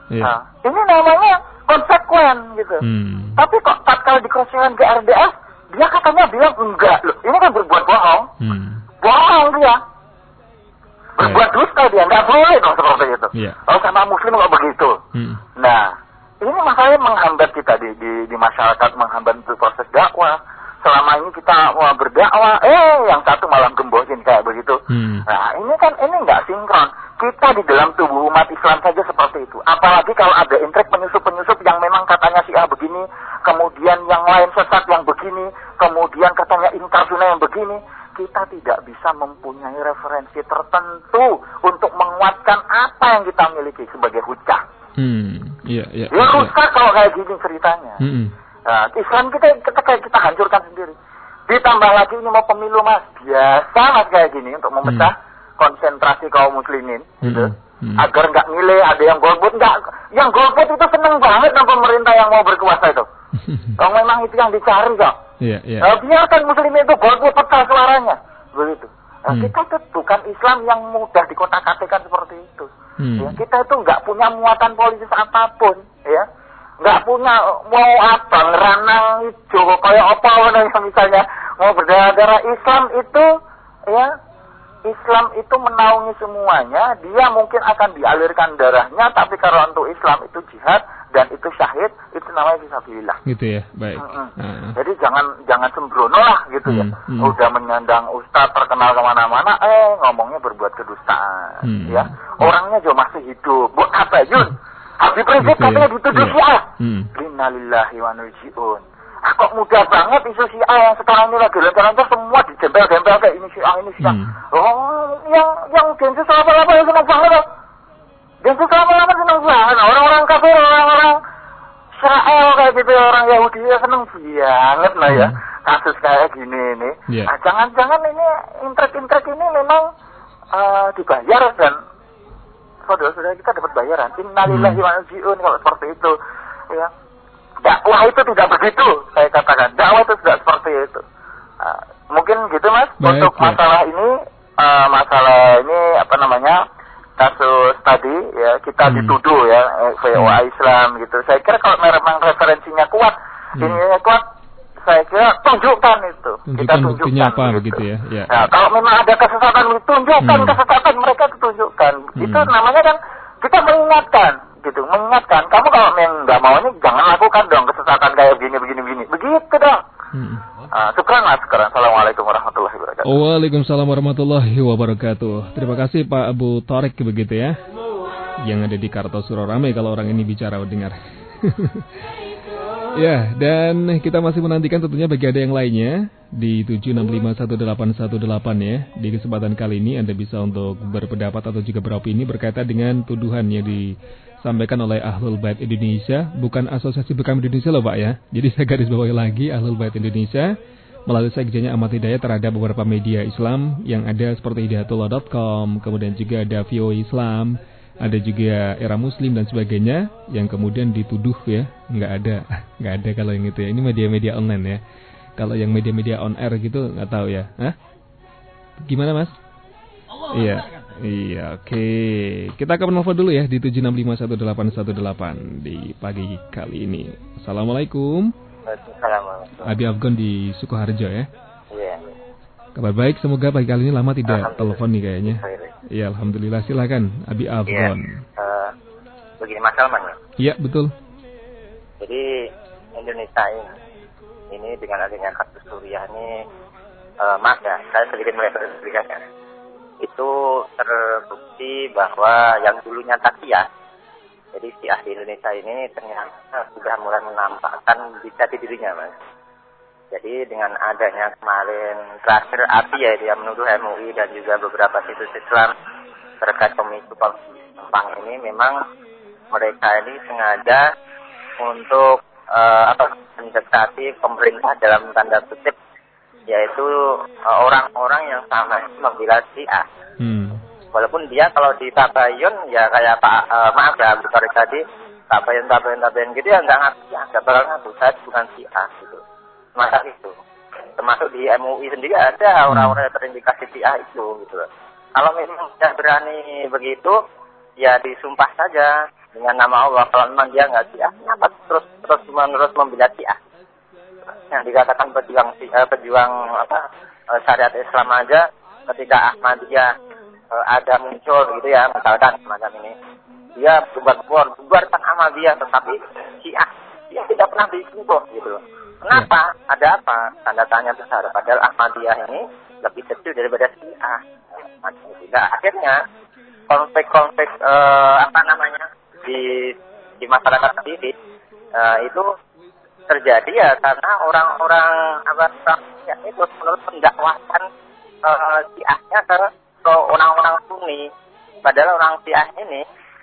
Ini namanya konsekuen gitu. Tapi kok tatkala dikosongkan ke RDS, Dia katanya bilang enggak loh. Ini kan berbuat bohong. Bohong dia. Berbuat dusta dia. Enggak boleh dong seperti itu. Oh, sama muslim kok begitu. Nah, ini masalahnya menghambat kita di masyarakat, menghambat untuk proses dakwah. Selama ini kita mau berdakwah, yang satu malam gembosin kayak begitu. Nah, ini nggak sinkron. Kita di dalam tubuh umat Islam saja seperti itu. Apalagi kalau ada intrik penyusup-penyusup yang memang katanya Syiah begini, kemudian yang lain sesat yang begini, kemudian katanya ingkar sunnah yang begini. Kita tidak bisa mempunyai referensi tertentu untuk menguatkan apa yang kita miliki sebagai hujah. Ya rusak kalau kayak gini ceritanya. Nah, Islam kita hancurkan sendiri. Ditambah lagi ini mau pemilu mas, biasa mas kayak gini untuk memecah konsentrasi kaum muslimin, gitu. Agar nggak milih, ada yang golput nggak, yang golput itu seneng banget dengan pemerintah yang mau berkuasa itu. Kalau memang itu yang dicari kok. Nah, biarkan muslimin itu golput pecah suaranya, begitu. Nah, kita itu bukan Islam yang mudah dikotak-katikan seperti itu. Ya, kita itu nggak punya muatan politis apapun, ya. Nggak punya mau apa ngeranang hijau kayak apa misalnya mau berdarah-darah. Islam itu menaungi semuanya. Dia mungkin akan dialirkan darahnya, tapi kalau untuk Islam itu jihad dan itu syahid, itu namanya fisabilillah. Gitu ya, baik. Jadi jangan sembrono lah gitu ya. Udah menyandang ustaz terkenal kemana-mana, ngomongnya berbuat kedustaan. Ya, orangnya juga masih hidup. Buat apa Yun? Habib Rizik katanya dituduh Syiah. Innalillahi wa inna ilaihi raji'un. Kok mudah banget isu Syiah yang sekarang ini lagi lancar-lancar semua dijempel-jempel kayak ini Syiah. Oh, yang Densus apa-apa yang senang banget loh. Densus apa-apa senang banget. Orang-orang kafir, orang-orang Israel kayak gitu, orang Yahudi ya senang banget lah ya. Kasus kayak gini nih. Nah, jangan-jangan ini intrik-intrik ini memang dibayar dan saudara-saudara kita dapat bayaran. Innalillahi wa inna ilaihi raji'un kalau seperti itu. Ya. Dakwah itu tidak begitu, saya katakan. Dakwah itu tidak seperti itu. Mungkin gitu mas. Baik, untuk masalah ini apa namanya kasus tadi ya kita dituduh ya VOA Islam gitu. Saya kira kalau memang referensinya kuat, ini kuat, saya kira tunjukkan itu. Kita tunjukkan apa gitu ya. Nah, kalau memang ada kesesatan, tunjukkan kesesatan mereka, tunjukkan. Itu namanya kan kita mengingatkan. Gitu, mengingatkan kamu kalau yang nggak mau ini jangan lakukan dong kesesatan kayak begini begitu dong. Syukran mas. Assalamualaikum warahmatullahi wabarakatuh. Waalaikumsalam warahmatullahi wabarakatuh. Terima kasih Pak Abu Tariq begitu ya, yang ada di Kartosuro. Ramai kalau orang ini bicara dengar. Ya, dan kita masih menantikan tentunya bagi ada yang lainnya di 7651818 ya. Di kesempatan kali ini Anda bisa untuk berpendapat atau juga beropini berkaitan dengan tuduhan yang disampaikan oleh Ahlul Bait Indonesia, bukan Asosiasi Bekam Indonesia loh Pak ya. Jadi saya garis bawahi lagi, Ahlul Bait Indonesia melalui sekjennya Ahmad Hidayat terhadap beberapa media Islam yang ada seperti hidayatullah.com, kemudian juga ada VOA Islam, ada juga Era Muslim dan sebagainya yang kemudian dituduh ya, nggak ada kalau yang itu ya. Ini media-media online ya. Kalau yang media-media on air gitu nggak tahu ya. Gimana mas? Iya, oke. Kita akan menelpon dulu ya di 7651818 di pagi kali ini. Assalamualaikum. Waalaikumsalam. Abi Afgan di Sukoharjo ya. Iya. Kabar baik, semoga pagi kali ini lama tidak telepon nih kayaknya. Iya, alhamdulillah. Silakan Abi Afgan. Begini Mas Salman ya. Iya, betul. Jadi Indonesia ini dengan adanya kasus Suriah ini, maaf ya, saya sedikit mengklarifikasikan. Itu terbukti bahwa yang dulunya takiyah, jadi Syiah di Indonesia ini ternyata sudah mulai menampakkan jati dirinya mas. Jadi dengan adanya kemarin terakhir api ya, dia menuduh MUI dan juga beberapa situs Islam terkait pemicu Pempang ini, memang mereka ini sengaja untuk mendekati pemerintah dalam tanda kutip, yaitu orang-orang yang sama membela Syiah. Walaupun dia kalau di tabayun ya kayak maaf ya Abu Tariq tadi, tabayun gitu ya nggak bakal ngaku saya bukan Syiah gitu. Masa itu termasuk di MUI sendiri ada orang-orang yang terindikasi Syiah itu gitu. Kalau memang tidak berani begitu ya disumpah saja dengan nama Allah. Kalau memang dia nggak Syiah, kenapa terus menerus membela Syiah? yang dikatakan pejuang syariat Islam aja, ketika Ahmadiyah ada muncul gitu ya, misalkan semacam ini, dia bubarkan Ahmadiyah, tetapi Syiah tidak pernah disentuh gitu loh. Kenapa? Ada apa? Tanda tanya besar. Padahal Ahmadiyah ini lebih kecil daripada Syiah. Nah, akhirnya konflik-konflik di masyarakat sendiri itu terjadi ya karena orang-orang itu menurut pendakwaan Syiahnya ke orang-orang Sunni. Padahal orang Syiah ini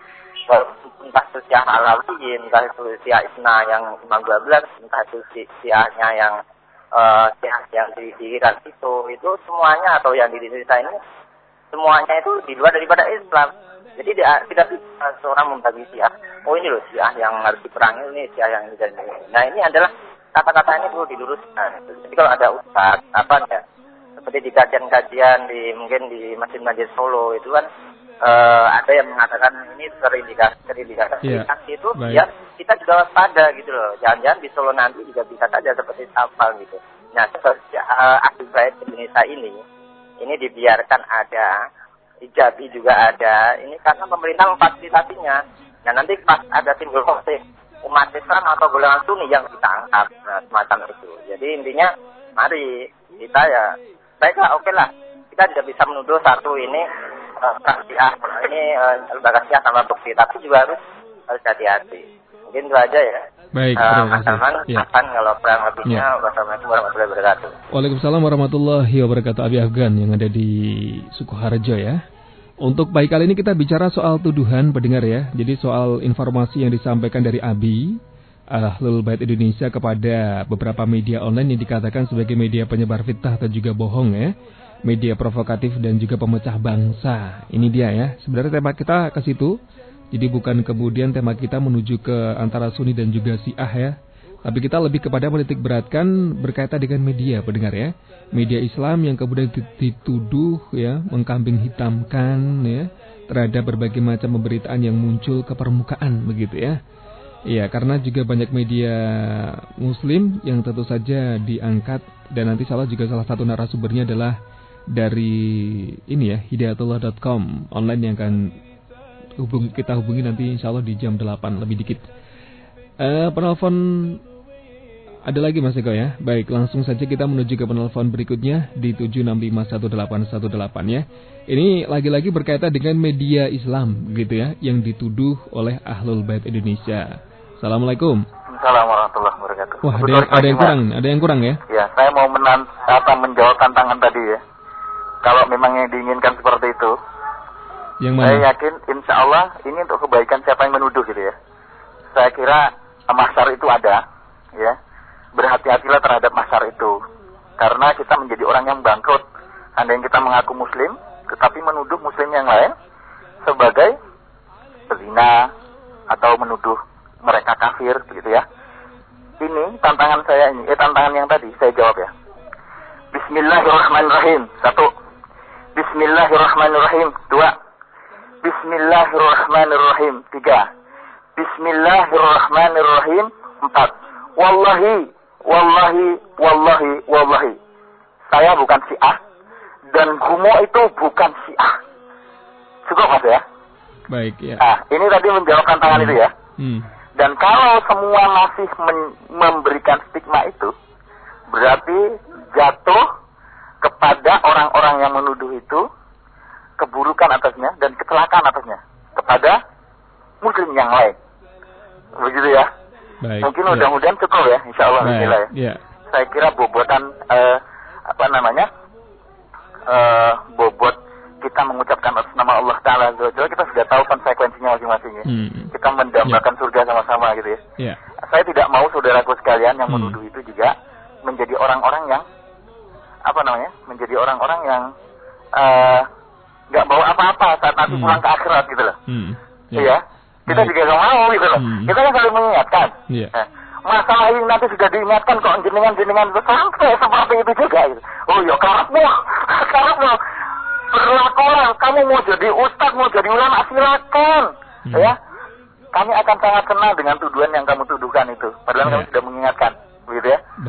entah itu Syiah Alawiyin, entah itu Syiah Isna yang Imam 12, entah itu Syiahnya yang Syiah yang di Iran itu semuanya, atau yang di Indonesia ini semuanya itu di luar daripada Islam. Jadi tidak bisa seorang membagi Syiah. Oh ini loh Syiah yang harus diperangi, ini Syiah yang ini dan ini. Nah ini adalah kata-kata ini perlu diluruskan. Jadi kalau ada ustaz seperti di kajian-kajian mungkin di masjid-masjid Solo itu kan ada yang mengatakan ini terindikasi itu ya kita juga waspada gitu loh. Jangan-jangan di Solo nanti juga bisa saja seperti apa gitu. Nah seperti Ahlul Bait Indonesia ini dibiarkan ada, Hijabi juga ada, ini karena pemerintah memfasilitasinya. Nah nanti pas ada timbul konflik umat Islam atau golongan Sunni yang ditangkap, nah semacam itu. Jadi intinya mari kita ya baiklah, oke lah, kita tidak bisa menuduh satu ini Syiah ini lembaga Syiah sama bukti, tapi juga harus hati-hati. Mungkin itu aja ya. Baik, terima kasih. Akan kalau kurang lebihnya, wassalamualaikum warahmatullahi wabarakatuh. Waalaikumsalam warahmatullahi wabarakatuh. Abi Afgan yang ada di Sukoharjo ya. Untuk baik kali ini kita bicara soal tuduhan pendengar ya. Jadi soal informasi yang disampaikan dari Abi Ahlul Bait Indonesia kepada beberapa media online yang dikatakan sebagai media penyebar fitnah atau juga bohong ya. Media provokatif dan juga pemecah bangsa. Ini dia ya. Sebenarnya tema kita ke situ. Jadi bukan kemudian tema kita menuju ke antara Sunni dan juga Syiah ya. Tapi kita lebih kepada menitik beratkan berkaitan dengan media pendengar ya. Media Islam yang kemudian dituduh ya, mengkambing hitamkan ya terhadap berbagai macam pemberitaan yang muncul ke permukaan begitu ya. Iya, karena juga banyak media Muslim yang tentu saja diangkat, dan nanti salah satu narasumbernya adalah dari ini ya, hidayatullah.com online yang akan kita hubungi nanti insya Allah di jam 8 lebih dikit. Penelpon ada lagi Mas Eko ya. Baik, langsung saja kita menuju ke penelpon berikutnya di 7651818 ya. Ini lagi-lagi berkaitan dengan media Islam gitu ya, yang dituduh oleh Ahlul Bait Indonesia. Assalamualaikum. Assalamualaikum warahmatullahi wabarakatuh. Wah, ada yang kurang ya? Ya, saya mau menjawab tantangan tadi ya. Kalau memang yang diinginkan seperti itu, yang mana? Saya yakin insya Allah ini untuk kebaikan siapa yang menuduh gitu ya. Saya kira mahsyar itu ada ya. Berhati-hatilah terhadap mahsyar itu, karena kita menjadi orang yang bangkrut. Andai kita mengaku muslim tetapi menuduh muslim yang lain sebagai pezina atau menuduh mereka kafir begitu ya. Ini tantangan saya ini, tantangan yang tadi saya jawab ya. Bismillahirrahmanirrahim. 1. Bismillahirrahmanirrahim. 2. Bismillahirrahmanirrahim. 3. Bismillahirrahmanirrahim. 4. Wallahi. Saya bukan Syiah dan Gumo itu bukan Syiah. Cukup Mas ya? Baik ya. Nah, ini tadi menjawab tantangan itu ya. Dan kalau semua masih memberikan stigma itu, berarti jatuh kepada orang-orang yang menuduh itu keburukan atasnya dan kecelakaan atasnya kepada muslim yang lain. Begitu ya. Baik, mungkin mudah-mudahan cukup ya, insya Allah. Ya. Saya kira bobotan bobot kita mengucapkan atas nama Allah Ta'ala, kita sudah tahu konsekuensinya masing-masing ya. Kita mendambakan surga sama-sama gitu ya. Saya tidak mau saudaraku sekalian yang menuduh itu juga menjadi orang-orang yang menjadi orang-orang yang nggak bawa apa-apa saat nanti pulang ke akhirat gitu loh. Iya. Kita juga nggak mau gitu loh. Kita kan saling mengingatkan. Masalah ini nanti sudah diingatkan kok jenengan itu sampai seperti itu juga gitu. Oh ya karepmu berlakulah, kamu mau jadi ustaz, mau jadi ulama silakan ya. Kami akan sangat senang dengan tuduhan yang kamu tuduhkan itu, padahal kami sudah mengingatkan begitu ya.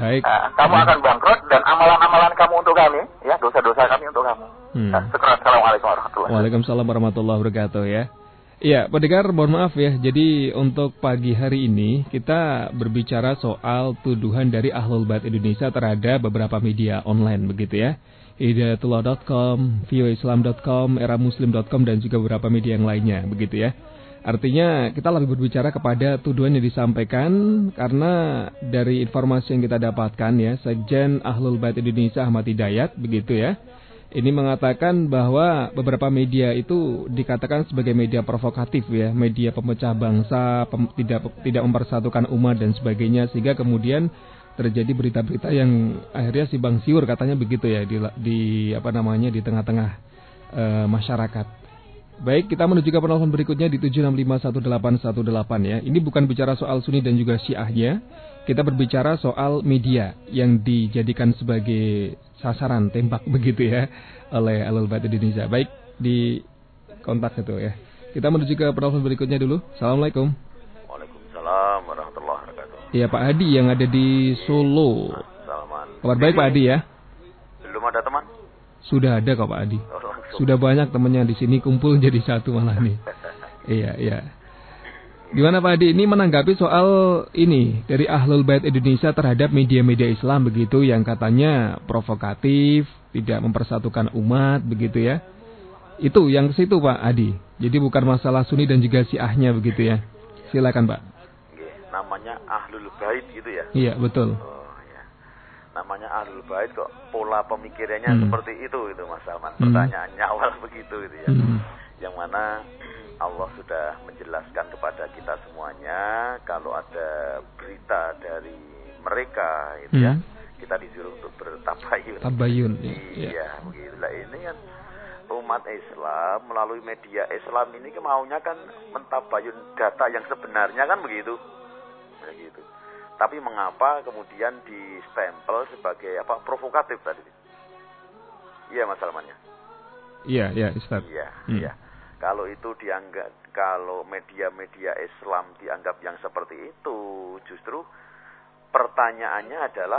Baik. Kamu akan bangkrut dan amalan-amalan kamu untuk kami, ya, dosa-dosa kami untuk kamu. Assalamualaikum warahmatullahi wabarakatuh. Waalaikumsalam warahmatullahi wabarakatuh ya. Iya, pendengar, mohon maaf ya. Jadi untuk pagi hari ini kita berbicara soal tuduhan dari Ahlul Bait Indonesia terhadap beberapa media online begitu ya. Hidayatullah.com, voaislam.com, eramuslim.com dan juga beberapa media yang lainnya begitu ya. Artinya kita lebih berbicara kepada tuduhan yang disampaikan karena dari informasi yang kita dapatkan ya, Sekjen Ahlul Bait Indonesia Ahmad Hidayat begitu ya. Ini mengatakan bahwa beberapa media itu dikatakan sebagai media provokatif ya, media pemecah bangsa, tidak mempersatukan umat dan sebagainya, sehingga kemudian terjadi berita-berita yang akhirnya simpang siur katanya begitu ya di tengah-tengah masyarakat. Baik, kita menuju ke penelpon berikutnya di 7651818 ya. Ini bukan bicara soal Sunni dan juga Syiahnya. Kita berbicara soal media yang dijadikan sebagai sasaran tembak begitu ya oleh Ahlul Bait Indonesia. Baik, di kontak itu ya. Kita menuju ke penelpon berikutnya dulu. Assalamualaikum. Waalaikumsalam warahmatullahi wabarakatuh. Iya, Pak Hadi yang ada di Solo. Kabar baik Pak Hadi ya? Belum ada teman? Sudah ada kok Pak Hadi. Sudah banyak temannya di sini kumpul jadi satu malah nih. Iya. Gimana Pak Hadi, ini menanggapi soal ini dari Ahlul Bait Indonesia terhadap media-media Islam begitu yang katanya provokatif, tidak mempersatukan umat begitu ya. Itu yang ke situ Pak Hadi. Jadi bukan masalah Sunni dan juga Syiahnya begitu ya. Silakan Pak. Namanya Ahlul Bait gitu ya. Iya, betul. Namanya Ahlul Bait kok pola pemikirannya seperti itu Mas Salman. Pertanyaannya awal begitu gitu ya. Yang mana Allah sudah menjelaskan kepada kita semuanya kalau ada berita dari mereka gitu ya. Kita disuruh untuk bertabayun. Tabayun ya. Iya, begitulah ini kan umat Islam melalui media Islam ini maunya kan mentabayun data yang sebenarnya kan begitu. Begitu. Tapi mengapa kemudian distempel sebagai provokatif tadi? Iya Mas Salmannya. Iya, Ustaz. Iya. Kalau itu dianggap, kalau media-media Islam dianggap yang seperti itu, justru pertanyaannya adalah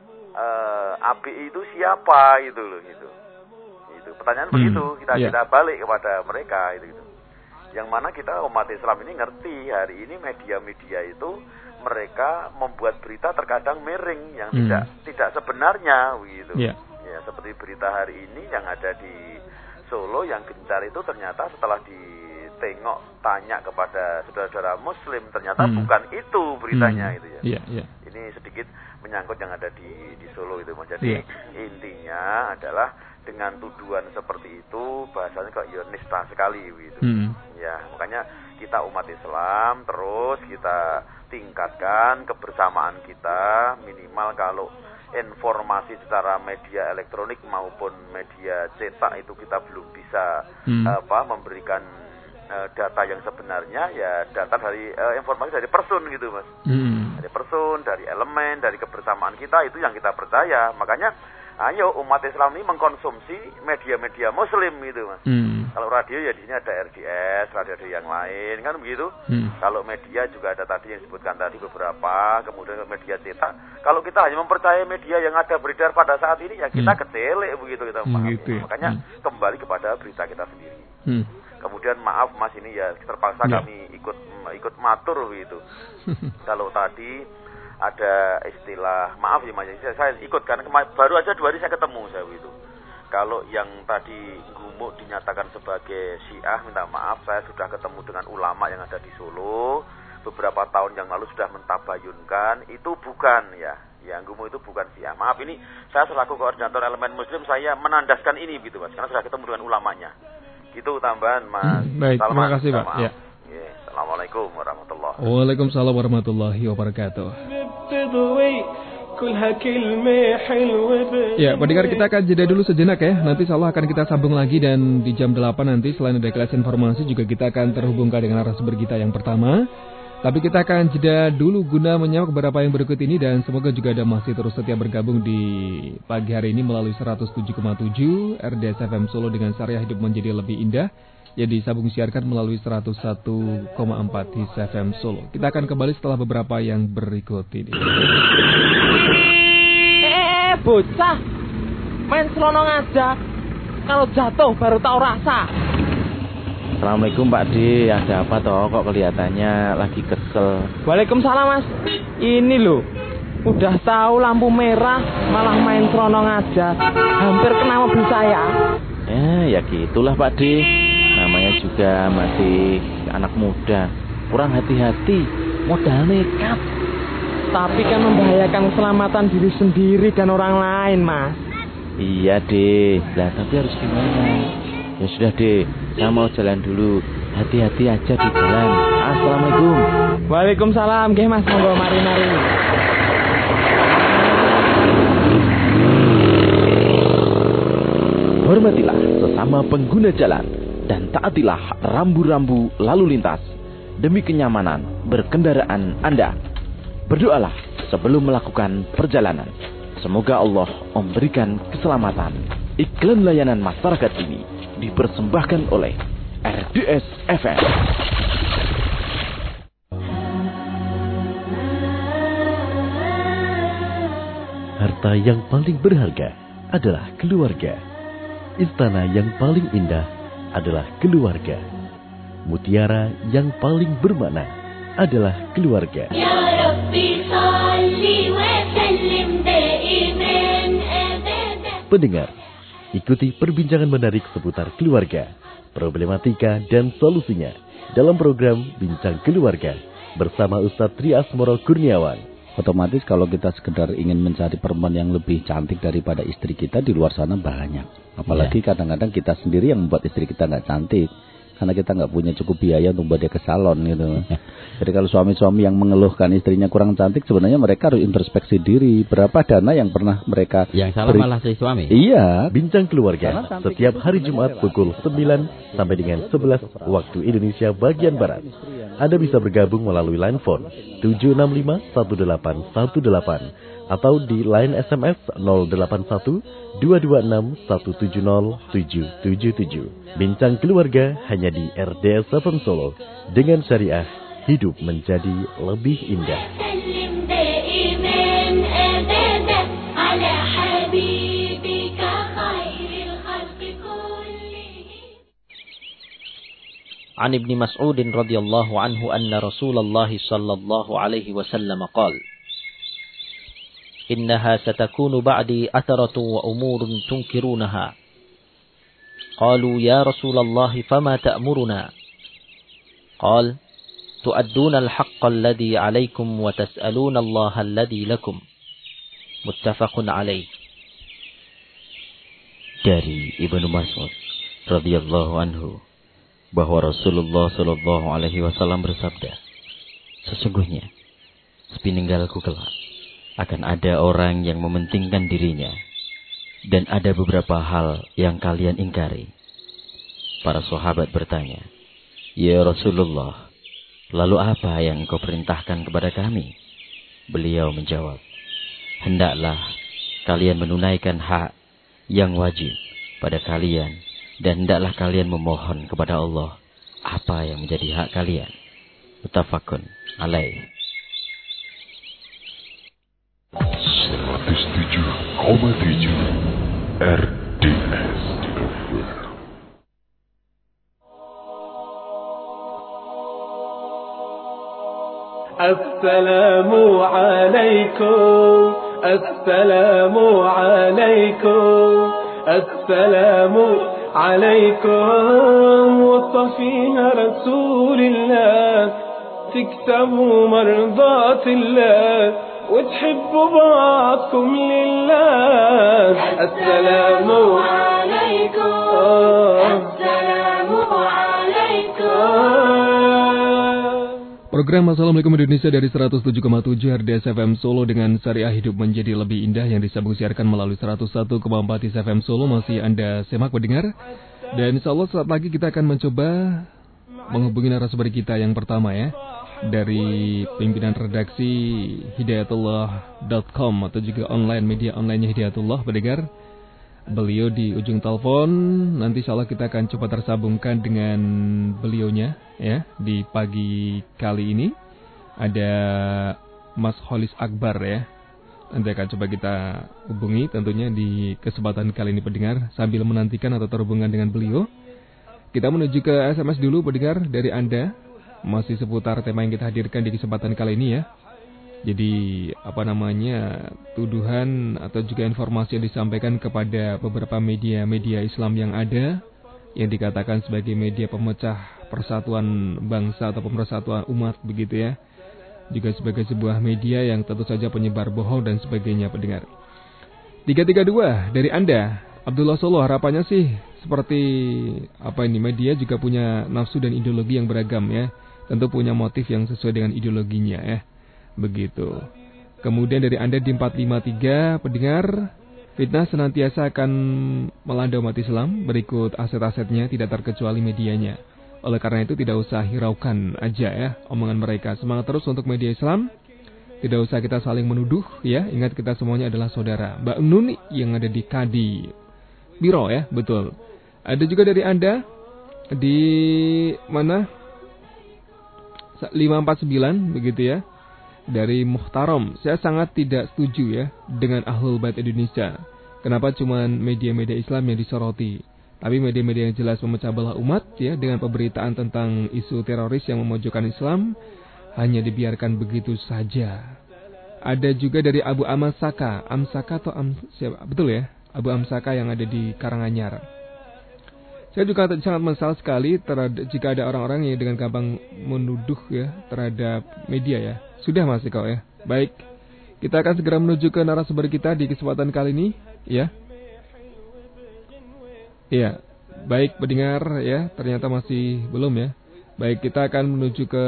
ABI itu siapa itu loh gitu. Itu pertanyaan begitu, kita balik kepada mereka itu. Yang mana kita umat Islam ini ngerti hari ini media-media itu mereka membuat berita terkadang miring yang tidak sebenarnya begitu. Ya, seperti berita hari ini yang ada di Solo yang gencar itu ternyata setelah ditengok tanya kepada saudara-saudara Muslim ternyata bukan itu beritanya itu ya. Ini sedikit menyangkut yang ada di Solo itu. Jadi intinya adalah dengan tuduhan seperti itu bahasanya kok nista sekali gitu. Ya, makanya kita umat Islam terus kita tingkatkan kebersamaan kita, minimal kalau informasi secara media elektronik maupun media cetak itu kita belum bisa memberikan data yang sebenarnya, ya data dari informasi dari person gitu Mas. Dari person, dari elemen, dari kebersamaan kita itu yang kita percaya. Makanya ayo umat Islam ini mengkonsumsi media-media Muslim gitu Mas. Kalau radio ya di sini ada RDS, radio yang lain kan begitu. Kalau media juga ada tadi yang disebutkan tadi beberapa, kemudian media cetak. Kalau kita hanya mempercayai media yang ada beredar pada saat ini ya kita kecelek begitu kita paham. Makanya kembali kepada berita kita sendiri. Kemudian maaf Mas ini ya terpaksa kami ikut matur begitu. Kalau tadi ada istilah maaf ya Mas, saya ikut karena baru aja 2 hari saya ketemu saya itu. Kalau yang tadi gumuk dinyatakan sebagai Syiah, minta maaf saya sudah ketemu dengan ulama yang ada di Solo beberapa tahun yang lalu sudah mentabayunkan itu bukan ya. Yang gumuk itu bukan Syiah. Maaf ini saya selaku koordinator elemen Muslim saya menandaskan ini gitu Mas, karena sudah ketemu dengan ulamanya. Gitu tambahan Mas. Baik, terima kasih Pak. Ya. Assalamualaikum warahmatullahi wabarakatuh. Waalaikumsalam warahmatullahi wabarakatuh. Ya, pendengar kita akan jeda dulu sejenak ya. Nanti insyaallah akan kita sambung lagi dan di jam 8 nanti selain ada kelas informasi juga kita akan terhubungkan dengan narasumber kita yang pertama. Tapi kita akan jeda dulu guna menyimak beberapa yang berikut ini dan semoga juga ada masih terus setia bergabung di pagi hari ini melalui 107,7 RDS FM Solo dengan syariah hidup menjadi lebih indah. Yang disambung siarkan melalui 101,4 Hits FM Solo. Kita akan kembali setelah beberapa yang berikut ini. kayak bocah main selonong aja. Kalau jatuh baru tahu rasa. Assalamualaikum Pak D, ada apa toh kok kelihatannya lagi kesel? Waalaikumsalam Mas. Ini loh, udah tahu lampu merah malah main selonong aja. Hampir kena mobil saya. Ya gitulah Pak D. Namanya juga masih anak muda, kurang hati-hati, modal nekat. Tapi kan membahayakan keselamatan diri sendiri dan orang lain, Mas. Iya deh, lah tapi harus gimana? Ya sudah deh, saya mau jalan dulu. Hati-hati aja di jalan. Assalamualaikum. Waalaikumsalam, nggih Mas, monggo mari-mari. Hormatilah sesama pengguna jalan dan taatilah rambu-rambu lalu lintas demi kenyamanan berkendaraan Anda. Berdoalah sebelum melakukan perjalanan. Semoga Allah memberikan keselamatan. Iklan layanan masyarakat ini dipersembahkan oleh RDS FM. Harta yang paling berharga adalah keluarga. Istana yang paling indah adalah keluarga. Mutiara yang paling bermakna adalah keluarga. Ya Rabbi salli wa sallim daiman abada. Pendengar, ikuti perbincangan menarik seputar keluarga, problematika dan solusinya dalam program Bincang Keluarga bersama Ustadz Trias Moro Kurniawan. Otomatis kalau kita sekedar ingin mencari perempuan yang lebih cantik daripada istri kita, di luar sana banyak. Apalagi kadang-kadang kita sendiri yang membuat istri kita nggak cantik. Karena kita nggak punya cukup biaya untuk buat dia ke salon gitu. Jadi kalau suami-suami yang mengeluhkan istrinya kurang cantik, sebenarnya mereka harus introspeksi diri. Berapa dana yang pernah mereka yang salah malah si suami. Iya. Bincang Keluarga setiap hari Jumat pukul 9 sampai dengan 11 waktu Indonesia bagian Barat. Anda bisa bergabung melalui line phone 7651818 atau di line SMS 081-226-170-777. Bincang Keluarga hanya di RDS FM Solo. Dengan syariah, hidup menjadi lebih indah. عن ابن مسعود رضي الله عنه أن رسول الله صلى الله عليه وسلم قال إنها ستكون بعدي أثرة وأمور تنكرونها قالوا يا رسول الله فما تأمرنا قال تؤدون الحق الذي عليكم وتسألون الله الذي لكم متفق عليه. Dari Ibnu Mas'ud radhiyallahu anhu bahwa Rasulullah Shallallahu Alaihi Wasallam bersabda, sesungguhnya sepeninggalku kelak akan ada orang yang mementingkan dirinya dan ada beberapa hal yang kalian ingkari. Para sahabat bertanya, ya Rasulullah, lalu apa yang engkau perintahkan kepada kami? Beliau menjawab, hendaklah kalian menunaikan hak yang wajib pada kalian dan hendaklah kalian memohon kepada Allah apa yang menjadi hak kalian. Muttafaqun alaih. 107,7 RDS. Assalamu alaikum, assalamu alaikum, assalamu alaikum. وصفيها رسول الله تكسبوا مرضات الله وتحبوا بعضكم لله. السلام عليكم، السلام عليكم. Program Assalamualaikum Indonesia dari 107,7 RDS FM Solo dengan syariah hidup menjadi lebih indah yang disambung siarkan melalui 101,4 FM Solo masih Anda simak mendengar. Dan insya Allah saat lagi kita akan mencoba menghubungi narasumber kita yang pertama ya, dari pimpinan redaksi hidayatullah.com atau juga online media online-nya Hidayatullah pendengar. Beliau di ujung telepon. Nanti insya Allah kita akan coba tersambungkan dengan beliaunya ya di pagi kali ini. Ada Mas Holis Akbar ya. Nanti akan coba kita hubungi tentunya di kesempatan kali ini pendengar, sambil menantikan atau terhubungan dengan beliau. Kita menuju ke SMS dulu pendengar dari Anda, masih seputar tema yang kita hadirkan di kesempatan kali ini ya. Jadi tuduhan atau juga informasi yang disampaikan kepada beberapa media Islam yang ada, yang dikatakan sebagai media pemecah persatuan bangsa atau persatuan umat begitu ya. Juga sebagai sebuah media yang tentu saja penyebar bohong dan sebagainya pendengar. 332 dari Anda, Abdullah Solo, harapannya sih seperti media juga punya nafsu dan ideologi yang beragam ya. Tentu punya motif yang sesuai dengan ideologinya ya. Begitu. Kemudian dari Anda di 453 pendengar, fitnah senantiasa akan melanda umat Islam, berikut aset-asetnya tidak terkecuali medianya. Oleh karena itu tidak usah hiraukan aja ya omongan mereka. Semangat terus untuk media Islam. Tidak usah kita saling menuduh ya. Ingat kita semuanya adalah saudara. Mbak Nuni yang ada di Kadi Biro ya, betul. Ada juga dari Anda di mana? 549 begitu ya. Dari Muhtarom, saya sangat tidak setuju ya dengan Ahlul Bait Indonesia. Kenapa cuma media-media Islam yang disoroti? Tapi media-media yang jelas memecah belah umat ya dengan pemberitaan tentang isu teroris yang memojokkan Islam hanya dibiarkan begitu saja. Ada juga dari Abu Amsaka atau siapa? Betul ya? Abu Amsaka yang ada di Karanganyar. Saya juga sangat menyesal sekali jika ada orang-orang yang dengan gampang menuduh ya terhadap media ya. Sudah Mas Eko ya. Baik. Kita akan segera menuju ke narasumber kita di kesempatan kali ini ya. Iya, baik pendengar ya, ternyata masih belum ya. Baik, kita akan menuju ke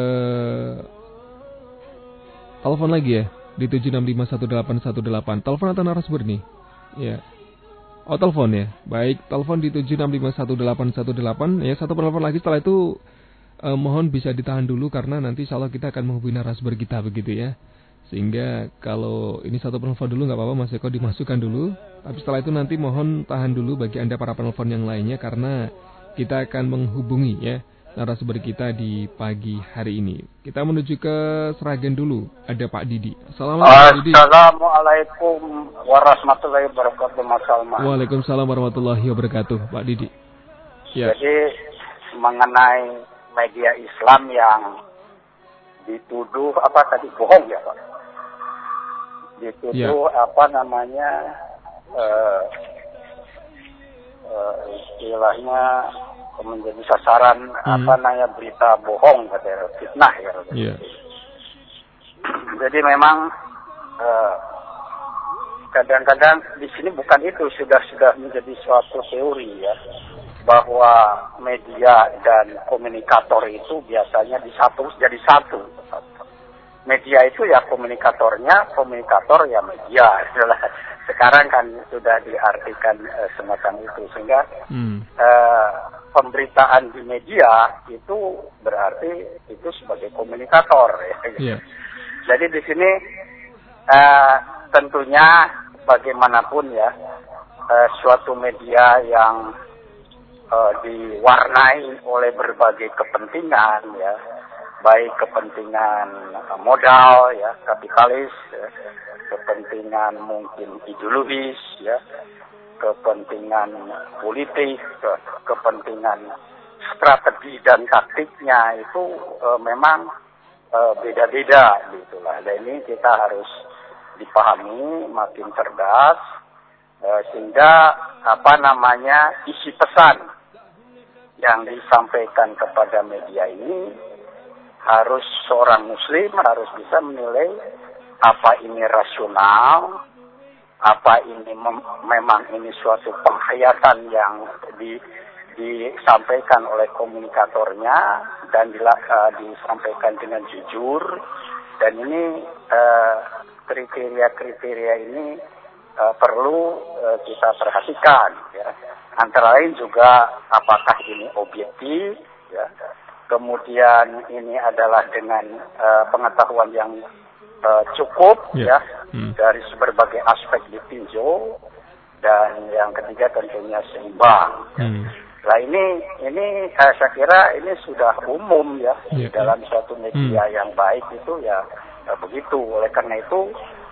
telepon lagi ya di 7651818. Telepon atau narasumber nih? Ya. Oh, telepon ya. Baik, telepon di 7651818 ya. Satu telepon lagi, setelah itu mohon bisa ditahan dulu karena nanti insyaallah kita akan menghubungi narasumber kita begitu ya. Sehingga kalau ini satu penelpon dulu nggak apa-apa Mas Eko dimasukkan dulu. Tapi setelah itu nanti mohon tahan dulu bagi Anda para penelpon yang lainnya karena kita akan menghubungi ya narasumber kita di pagi hari ini. Kita menuju ke Sragen dulu. Ada Pak Didi. Assalamualaikum warahmatullahi wabarakatuh Mas Salman. Waalaikumsalam warahmatullahi wabarakatuh Pak Didi. Ya. Jadi mengenai media Islam yang dituduh bohong ya Pak. Dituduh istilahnya menjadi sasaran berita bohong katanya, fitnah ya. Jadi memang kadang-kadang di sini bukan itu sudah menjadi suatu teori ya bahwa media dan komunikator itu biasanya jadi satu. Media itu ya komunikatornya, komunikator ya media. Sekarang kan sudah diartikan semacam itu sehingga pemberitaan di media itu berarti itu sebagai komunikator ya. Jadi di sini tentunya bagaimanapun ya suatu media yang diwarnai oleh berbagai kepentingan ya, baik kepentingan modal ya, kapitalis ya, kepentingan mungkin ideologis ya, kepentingan politik, kepentingan strategi dan taktiknya itu memang beda-beda gitulah. Dan ini kita harus dipahami makin cerdas sehingga isi pesan yang disampaikan kepada media ini harus seorang muslim harus bisa menilai apa ini rasional, apa ini memang ini suatu penghayatan yang disampaikan oleh komunikatornya dan disampaikan dengan jujur, dan ini kriteria-kriteria ini perlu kita perhatikan ya. Antara lain juga apakah ini objektif ya. Kemudian ini adalah dengan pengetahuan yang cukup ya dari berbagai aspek ditinjau, dan yang ketiga tentunya seimbang. Nah ini saya kira ini sudah umum ya dalam suatu media yang baik itu ya begitu. Oleh karena itu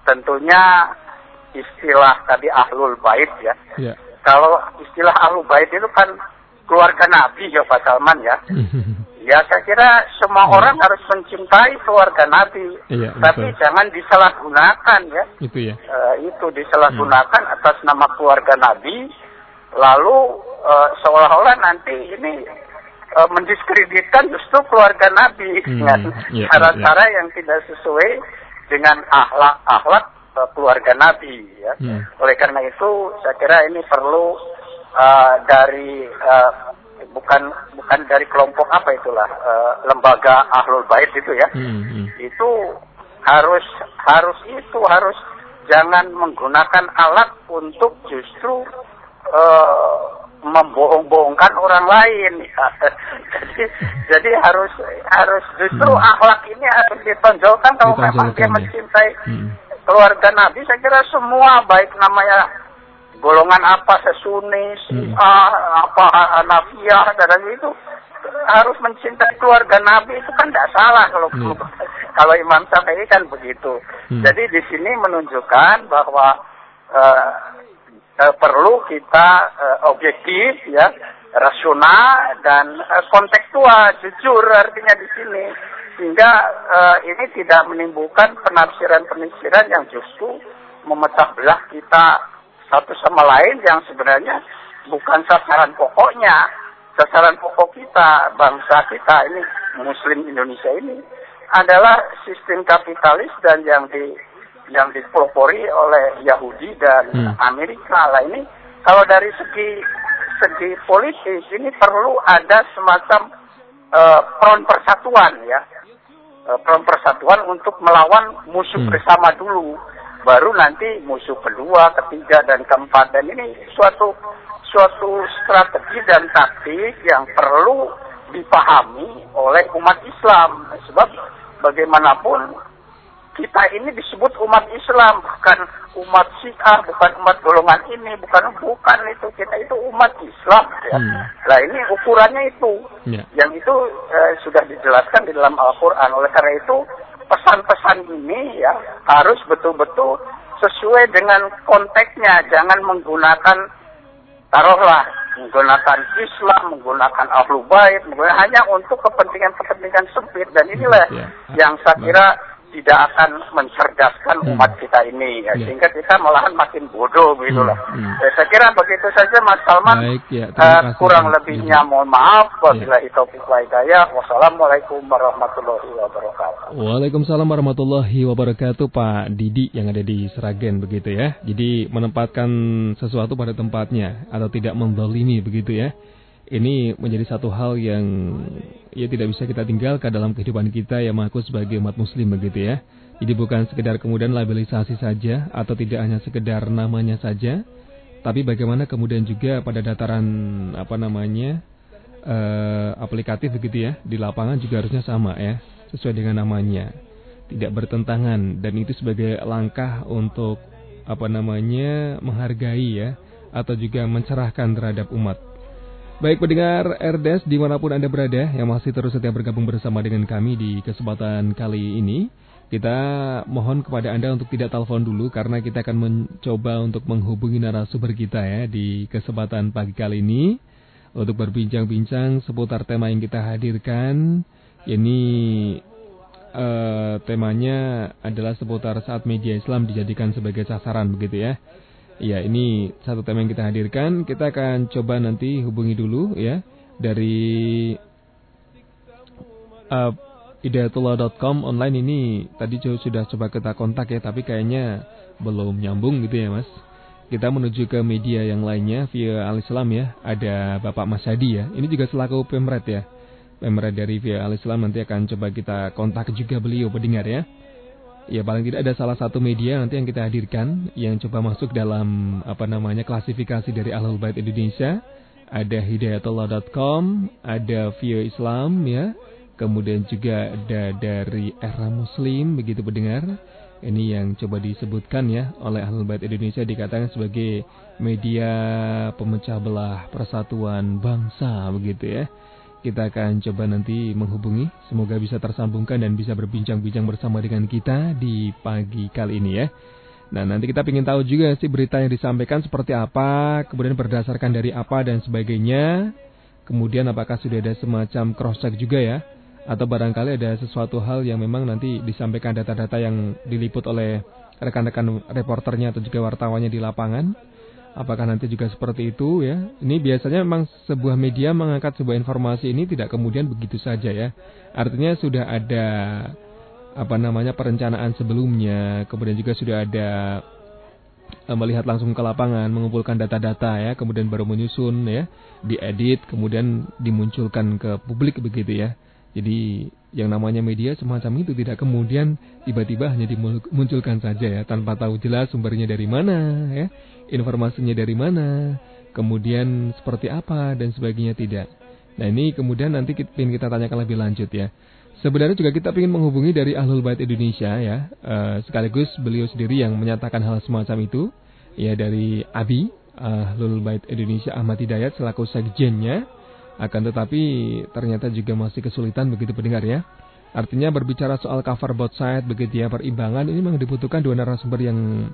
tentunya istilah tadi ahlul bait ya. Yeah. Kalau istilah ahlul bait itu kan keluarga Nabi ya Pak Salman ya. Ya saya kira semua orang harus mencintai keluarga Nabi, tapi jangan disalahgunakan ya. Itu ya. Itu disalahgunakan atas nama keluarga Nabi, lalu seolah-olah nanti ini mendiskreditkan justru keluarga Nabi dengan cara-cara yang tidak sesuai dengan akhlak keluarga Nabi ya. Oleh karena itu saya kira ini perlu dari bukan dari kelompok apa itulah lembaga Ahlul Bait itu ya. Itu harus jangan menggunakan alat untuk justru membohong-bohongkan orang lain. Jadi harus justru akhlak ini harus ditonjolkan kalau memang dia mencintai keluarga Nabi. Saya kira semua baik namanya golongan apa, Sunni, apa Hanafiyah dan itu harus mencintai keluarga Nabi, itu kan tidak salah kalau Imam Syafi'i kan begitu. Jadi di sini menunjukkan bahwa perlu kita objektif ya, rasional dan kontekstual, jujur artinya di sini, sehingga ini tidak menimbulkan penafsiran-penafsiran yang justru memecah belah kita satu sama lain yang sebenarnya bukan sasaran pokoknya. Sasaran pokok kita, bangsa kita ini, Muslim Indonesia ini adalah sistem kapitalis dan yang dipelopori oleh Yahudi dan Amerika. Lah ini kalau dari segi politik ini perlu ada semacam front persatuan ya, front persatuan untuk melawan musuh bersama dulu. Baru nanti musuh kedua, ketiga, dan keempat. Dan ini suatu strategi dan taktik yang perlu dipahami oleh umat Islam. Sebab bagaimanapun kita ini disebut umat Islam, bukan umat Syiah, bukan umat golongan ini, bukan itu. Kita itu umat Islam. Ya. Nah ini ukurannya itu. Yang itu sudah dijelaskan di dalam Al-Quran. Oleh karena itu pesan-pesan ini ya harus betul-betul sesuai dengan konteksnya, jangan menggunakan menggunakan Islam, menggunakan Ahlul Bait, hanya untuk kepentingan sempit, dan inilah yang saya kira tidak akan mencerdaskan umat kita ini ya. Sehingga kita malahan makin bodoh begitulah. Saya kira begitu saja Mas Salman. Kurang lebihnya mohon maaf. Wabillahi taufiq wal hidayah. Wassalamualaikum warahmatullahi wabarakatuh. Waalaikumsalam warahmatullahi wabarakatuh, Pak Didi yang ada di Sragen begitu ya. Jadi menempatkan sesuatu pada tempatnya atau tidak menzalimi begitu ya. Ini menjadi satu hal yang ya tidak bisa kita tinggalkan dalam kehidupan kita ya, mengaku sebagai umat muslim begitu ya. Jadi bukan sekedar kemudian labelisasi saja atau tidak hanya sekedar namanya saja, tapi bagaimana kemudian juga pada dataran aplikatif begitu ya, di lapangan juga harusnya sama ya, sesuai dengan namanya, tidak bertentangan, dan itu sebagai langkah untuk menghargai ya, atau juga mencerahkan terhadap umat. Baik pendengar RDS dimanapun Anda berada yang masih terus setia bergabung bersama dengan kami di kesempatan kali ini, kita mohon kepada Anda untuk tidak telepon dulu karena kita akan mencoba untuk menghubungi narasumber kita ya di kesempatan pagi kali ini untuk berbincang-bincang seputar tema yang kita hadirkan. Ini temanya adalah seputar saat media Islam dijadikan sebagai sasaran begitu ya. Ya, ini satu tema yang kita hadirkan. Kita akan coba nanti hubungi dulu ya dari hidayatullah.com online ini. Tadi sudah coba kita kontak ya, tapi kayaknya belum nyambung gitu ya Mas. Kita menuju ke media yang lainnya via Al-Islam ya. Ada Bapak Mas Hadi ya. Ini juga selaku Pemret ya. Pemret dari via Al-Islam, nanti akan coba kita kontak juga beliau pendengar ya. Ya paling tidak ada salah satu media nanti yang kita hadirkan yang coba masuk dalam klasifikasi dari Ahlul Bait Indonesia. Ada hidayatullah.com, ada via Islam ya. Kemudian juga ada dari Era Muslim begitu pendengar. Ini yang coba disebutkan ya oleh Ahlul Bait Indonesia, dikatakan sebagai media pemecah belah persatuan bangsa begitu ya. kita akan coba nanti menghubungi. Semoga bisa tersambungkan dan bisa berbincang-bincang bersama dengan kita di pagi kali ini ya. Nah, nanti kita ingin tahu juga sih berita yang disampaikan seperti apa, kemudian berdasarkan dari apa dan sebagainya. Kemudian apakah sudah ada semacam cross-check juga ya, atau barangkali ada sesuatu hal yang memang nanti disampaikan data-data yang diliput oleh rekan-rekan reporternya atau juga wartawannya di lapangan. Apakah nanti juga seperti itu ya? Ini biasanya memang sebuah media mengangkat sebuah informasi ini tidak kemudian begitu saja ya. Artinya sudah ada perencanaan sebelumnya, kemudian juga sudah ada melihat langsung ke lapangan, mengumpulkan data-data ya, kemudian baru menyusun ya, diedit, kemudian dimunculkan ke publik begitu ya. Jadi yang namanya media semacam itu tidak kemudian tiba-tiba hanya dimunculkan saja ya, tanpa tahu jelas sumbernya dari mana ya, informasinya dari mana, kemudian seperti apa dan sebagainya, tidak. Nah ini kemudian nanti ingin kita tanyakan lebih lanjut ya. Sebenarnya juga kita ingin menghubungi dari Ahlul Bait Indonesia ya, sekaligus beliau sendiri yang menyatakan hal semacam itu ya, dari ABI Ahlul Bait Indonesia Ahmad Hidayat selaku sekjennya. Akan tetapi ternyata juga masih kesulitan begitu pendengar ya. Artinya berbicara soal cover both side begitu ya, perimbangan ini memang dibutuhkan dua narasumber yang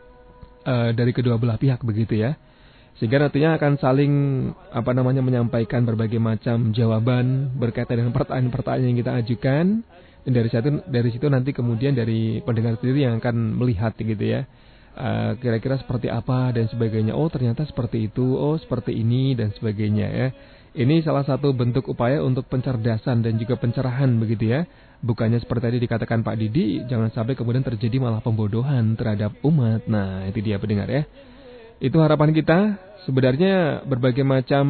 dari kedua belah pihak begitu ya. Sehingga nantinya akan saling menyampaikan berbagai macam jawaban berkaitan dengan pertanyaan-pertanyaan yang kita ajukan. Dan dari situ nanti kemudian dari pendengar sendiri yang akan melihat gitu ya. Kira-kira seperti apa dan sebagainya. Oh ternyata seperti itu, oh seperti ini dan sebagainya ya. Ini salah satu bentuk upaya untuk pencerdasan dan juga pencerahan begitu ya. Bukannya seperti tadi dikatakan Pak Didi, jangan sampai kemudian terjadi malah pembodohan terhadap umat. Nah itu dia pendengar ya. Itu harapan kita. Sebenarnya berbagai macam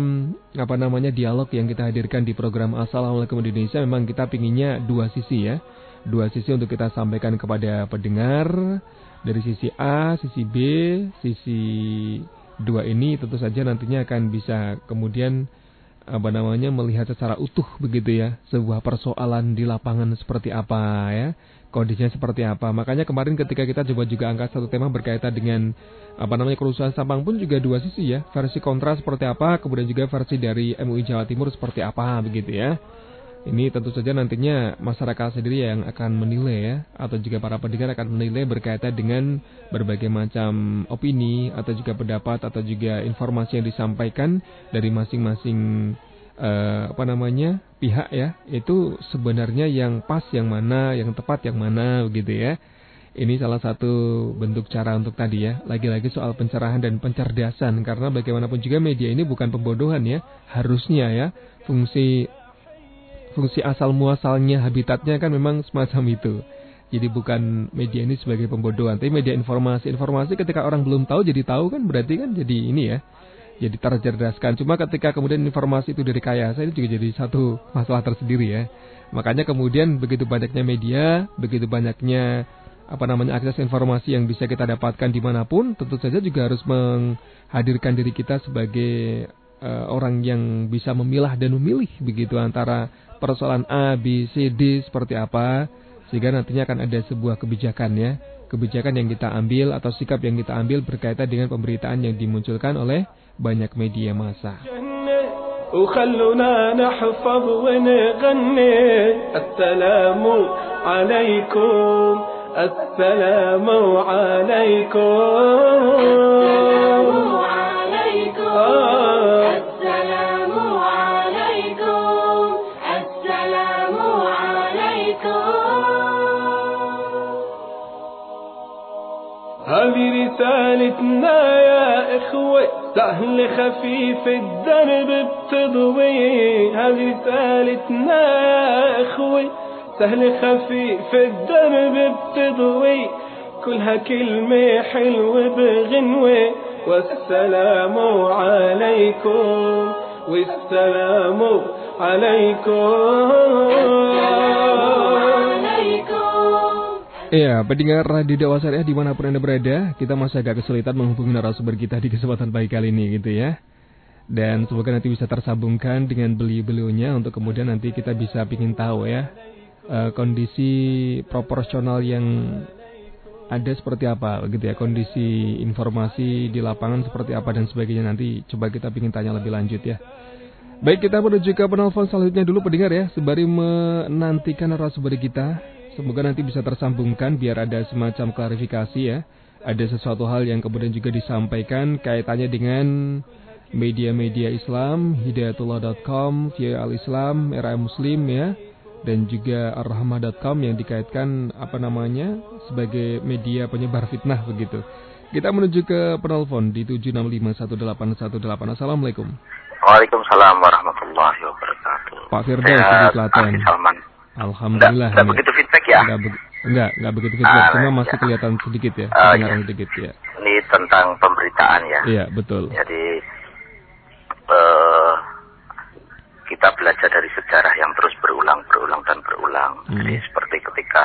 dialog yang kita hadirkan di program Assalamualaikum Indonesia memang kita pinginnya dua sisi ya. Dua sisi untuk kita sampaikan kepada pendengar. Dari sisi A, sisi B, sisi dua ini tentu saja nantinya akan bisa kemudian melihat secara utuh begitu ya, sebuah persoalan di lapangan seperti apa ya, kondisinya seperti apa. Makanya kemarin ketika kita coba juga angkat satu tema berkaitan dengan kerusuhan Sampang pun juga dua sisi ya, versi kontra seperti apa, kemudian juga versi dari MUI Jawa Timur seperti apa begitu ya. Ini tentu saja nantinya masyarakat sendiri yang akan menilai ya, atau juga para pendengar akan menilai berkaitan dengan berbagai macam opini atau juga pendapat atau juga informasi yang disampaikan dari masing-masing pihak ya. Itu sebenarnya yang pas yang mana, yang tepat yang mana begitu ya. Ini salah satu bentuk cara untuk tadi ya, lagi-lagi soal pencerahan dan pencerdasan, karena bagaimanapun juga media ini bukan pembodohan ya, harusnya ya, fungsi asal muasalnya, habitatnya kan memang semacam itu. Jadi bukan media ini sebagai pembodohan, tapi media informasi ketika orang belum tahu jadi tahu kan, berarti kan jadi ini ya, jadi tercerdaskan. Cuma ketika kemudian informasi itu direkayasa, ini juga jadi satu masalah tersendiri ya. Makanya kemudian begitu banyaknya media, begitu banyaknya akses informasi yang bisa kita dapatkan dimanapun, tentu saja juga harus menghadirkan diri kita sebagai orang yang bisa memilah dan memilih begitu antara persoalan A, B, C, D seperti apa, sehingga nantinya akan ada sebuah kebijakan ya, kebijakan yang kita ambil atau sikap yang kita ambil berkaitan dengan pemberitaan yang dimunculkan oleh banyak media massa. وخلونا نحفظ ونغني السلام عليكم السلام هذه رسالتنا يا إخوة سهل خفيف الدرب بتضوي هذه رسالتنا يا إخوة سهل خفيف الدرب بتضوي كلها كلمة حلوة بغنوة والسلام عليكم والسلام عليكم. Ya, pendengar Radio Dakwah Syariah dimanapun Anda berada, kita masih agak kesulitan menghubungi narasumber kita di kesempatan pagi kali ini gitu ya. Dan semoga nanti bisa tersambungkan dengan beliau-beliaunya untuk kemudian nanti kita bisa ingin tahu ya, kondisi proporsional yang ada seperti apa begitu ya, kondisi informasi di lapangan seperti apa dan sebagainya. Nanti coba kita ingin tanya lebih lanjut ya. Baik, kita menuju ke penelpon selanjutnya dulu pendengar ya, sembari menantikan narasumber kita. Semoga nanti bisa tersambungkan biar ada semacam klarifikasi ya. Ada sesuatu hal yang kemudian juga disampaikan kaitannya dengan media-media Islam, hidayatullah.com, via al-Islam, era Muslim ya, dan juga ar-rahmah.com yang dikaitkan sebagai media penyebar fitnah begitu. Kita menuju ke penelpon di 7651818. Assalamualaikum. Waalaikumsalam warahmatullahi wabarakatuh. Pak Firdaus di Klaten. Alhamdulillah. Enggak begitu feedback ya? Enggak begitu feedback, cuma masih kelihatan sedikit ya, kedengaran sedikit ya. Ini tentang pemberitaan ya. Iya, betul. Jadi kita belajar dari sejarah yang terus berulang. Jadi seperti ketika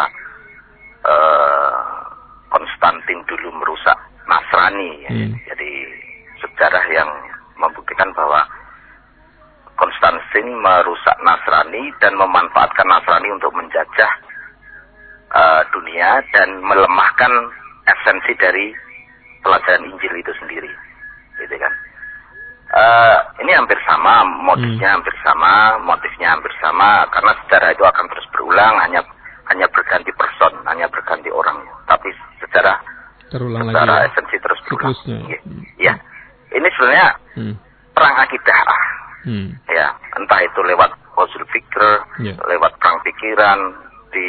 Konstantin dulu merusak Nasrani ya. Jadi sejarah yang membuktikan bahwa Konstantin merusak Nasrani dan memanfaatkan Nasrani untuk menjajah dunia dan melemahkan esensi dari pelajaran Injil itu sendiri, gitu kan? Ini hampir sama, motifnya hampir sama, karena sejarah itu akan terus berulang, hanya berganti person, hanya berganti orang, tapi sejarah terulang secara lagi. Esensi terus berulang. Ya. Ini sebenarnya perang akidah, ya, entah itu lewat usul fikr, lewat perang pikiran, di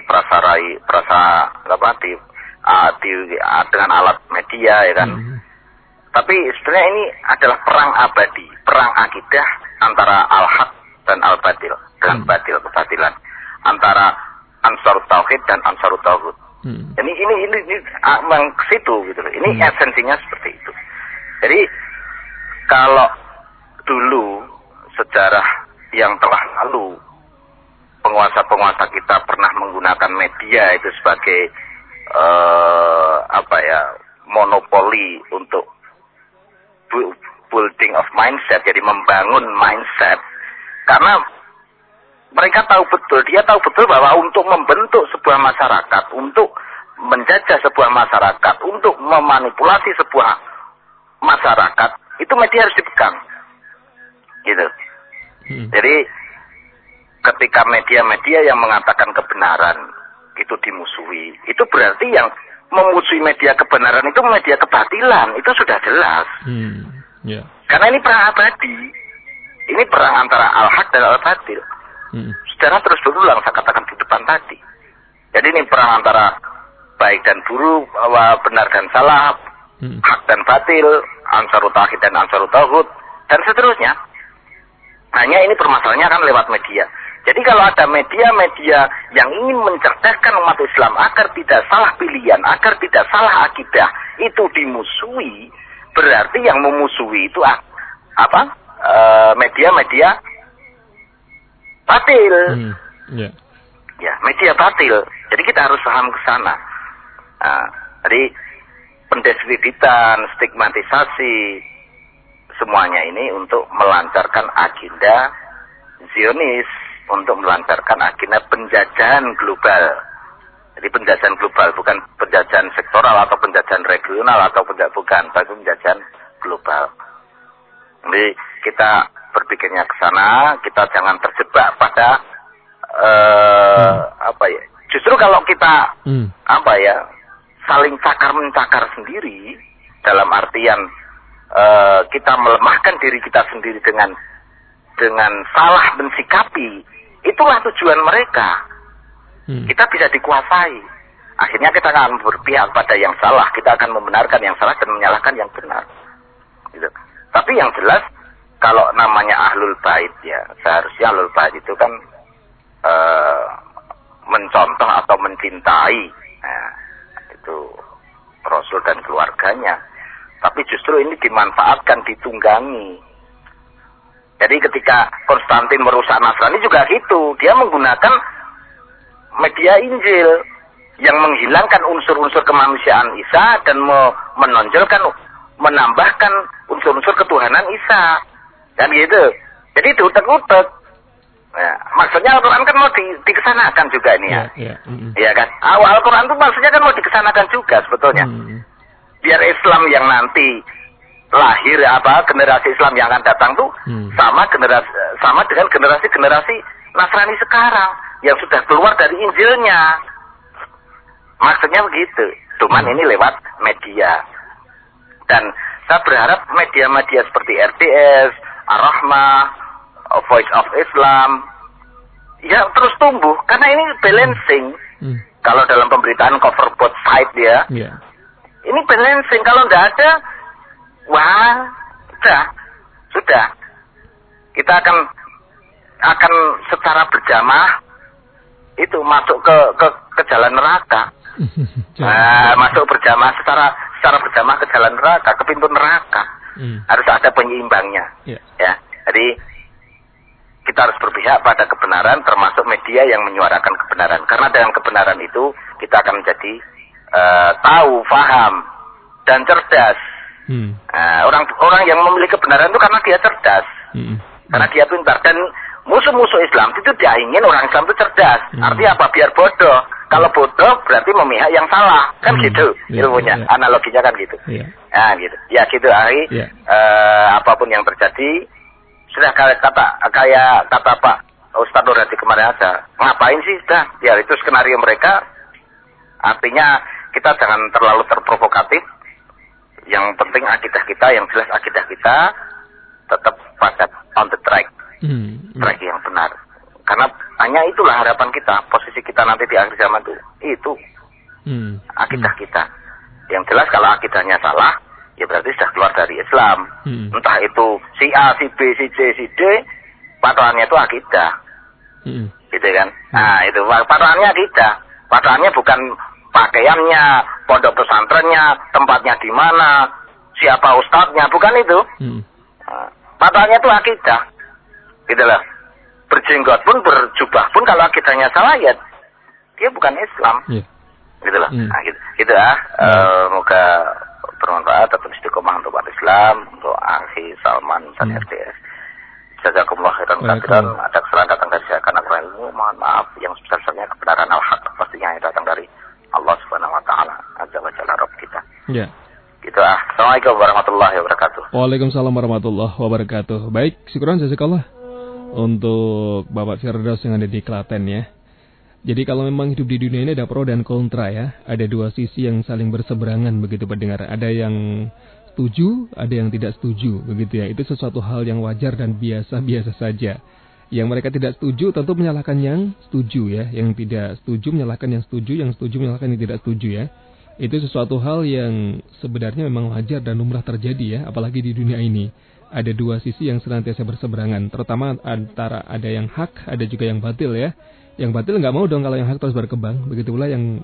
dengan alat media, ya kan. Tapi sebenarnya ini adalah perang abadi, perang akidah antara al-haq dan al-batil, dengan batil kebatilan, antara ansarut tauhid dan ansarut tauhid. Ini memang ke situ gitu loh. Ini esensinya seperti itu. Jadi kalau dulu sejarah yang telah lalu penguasa-penguasa kita pernah menggunakan media itu sebagai monopoli untuk building of mindset, jadi membangun mindset, karena mereka dia tahu betul bahwa untuk membentuk sebuah masyarakat, untuk menjajah sebuah masyarakat, untuk memanipulasi sebuah masyarakat, itu media harus dipegang, gitu. Jadi ketika media-media yang mengatakan kebenaran itu dimusuhi, itu berarti yang memusuhi media kebenaran itu media kebatilan, itu sudah jelas. Karena ini perang abadi, ini perang antara al-haq dan al-batil. Sejarah terus berulang, saya katakan di depan tadi. Jadi ini perang antara baik dan buruk, benar dan salah, hak dan batil, ansarut tauhid dan ansarut tauhid, dan seterusnya. Hanya ini permasalahannya kan lewat media. Jadi kalau ada media-media yang ingin mencerdaskan umat Islam agar tidak salah pilihan, agar tidak salah akidah, itu dimusuhi, berarti yang memusuhi itu media-media batil. Ya, media batil. Jadi kita harus paham ke sana. Jadi pendeskreditan, stigmatisasi, semuanya ini untuk melancarkan agenda Zionis, untuk melancarkan agenda penjajahan global. Jadi penjajahan global, bukan penjajahan sektoral atau penjajahan regional atau bukan, tapi penjajahan global. Jadi kita berpikirnya ke sana, kita jangan terjebak pada justru kalau kita saling cakar-mencakar sendiri, dalam artian kita melemahkan diri kita sendiri dengan salah mensikapi, itulah tujuan mereka. Kita bisa dikuasai. Akhirnya kita akan berpihak pada yang salah, kita akan membenarkan yang salah dan menyalahkan yang benar. Gitu. Tapi yang jelas, kalau namanya ahlul bait ya, seharusnya ahlul bait itu kan mencontoh atau mencintai itu Rasul dan keluarganya. Tapi justru ini dimanfaatkan, ditunggangi. Jadi ketika Konstantin merusak Nasrani juga gitu, dia menggunakan media Injil yang menghilangkan unsur-unsur kemanusiaan Isa dan menonjolkan, menambahkan unsur-unsur ketuhanan Isa, kan gitu. Jadi diutek-utek. Ya, maksudnya Al-Quran kan mau dikesanakan juga ini ya. Iya kan. Awal Al-Quran itu maksudnya kan mau dikesanakan juga sebetulnya. Biar Islam yang nanti lahir generasi Islam yang akan datang tuh sama dengan generasi Nasrani sekarang yang sudah keluar dari Injilnya. Maksudnya begitu. Cuman ini lewat media. Dan saya berharap media-media seperti RDS, Ar-Rahmah, Voice of Islam ya terus tumbuh karena ini balancing. Kalau dalam pemberitaan cover both side ya. Ini balancing, kalau nggak ada wah, sudah. Kita akan secara berjamaah itu masuk ke jalan neraka. Masuk berjamaah secara berjamaah ke jalan neraka, ke pintu neraka. Harus ada penyeimbangnya. Ya. Jadi kita harus berpihak pada kebenaran, termasuk media yang menyuarakan kebenaran. Karena dengan kebenaran itu kita akan menjadi tahu, paham, dan cerdas. Orang yang memiliki kebenaran itu karena dia cerdas, karena dia pintar. Dan musuh-musuh Islam itu dia ingin orang Islam itu cerdas. Artinya apa? Biar bodoh. Kalau bodoh berarti memihak yang salah, kan gitu ilmunya, analoginya kan gitu. Nah gitu, ya gitu Ari. Apapun yang terjadi, sudah kayak kata Pak Ustadz Nur Hadi kemarin aja, ngapain sih? Ya itu skenario mereka. Artinya kita jangan terlalu terprovokatif. Yang penting akidah kita, yang jelas akidah kita tetap pada on the track, track yang benar. Karena hanya itulah harapan kita, posisi kita nanti di akhir zaman itu akidah kita. Yang jelas kalau akidahnya salah, ya berarti sudah keluar dari Islam. Entah itu si A, si B, si C, si D, patokannya itu akidah. Gitu kan? Nah itu patokannya akidah. Patokannya bukan pakaiannya, pondok pesantrennya, tempatnya di mana, siapa ustadznya, bukan itu. Patokannya itu akidah. Gitu loh. Berjenggot pun, berjubah pun, kalau akidahnya salah ya dia bukan Islam. Gitu loh. Nah, gitu ya. Semoga bermanfaat, tetap istiqomah untuk umat Islam, untuk Akhi Salman dan RDS. Jazakumullah khairan katsiran. Ada kesalahan datang dari saya karena kurang ilmu, mohon maaf. Yang sebesar-besarnya kebenaran al-haq pastinya yang datang dari Allah Subhanahu wa taala, azza wa jalla Rabb kita. Ya. Gitu ah. Assalamualaikum warahmatullahi wabarakatuh. Waalaikumsalam warahmatullahi wabarakatuh. Baik, syukran jazakallah untuk Bapak Firdaus yang ada di Klaten ya. Jadi kalau memang hidup di dunia ini ada pro dan kontra ya. Ada dua sisi yang saling berseberangan begitu pendengar. Ada yang setuju, ada yang tidak setuju begitu ya. Itu sesuatu hal yang wajar dan biasa-biasa saja. Yang mereka tidak setuju tentu menyalahkan yang setuju ya. Yang tidak setuju menyalahkan yang setuju menyalahkan yang tidak setuju ya. Itu sesuatu hal yang sebenarnya memang wajar dan lumrah terjadi ya. Apalagi di dunia ini. Ada dua sisi yang senantiasa berseberangan. Terutama antara ada yang hak, ada juga yang batil ya. Yang batil nggak mau dong kalau yang hak terus berkembang. Begitu pula yang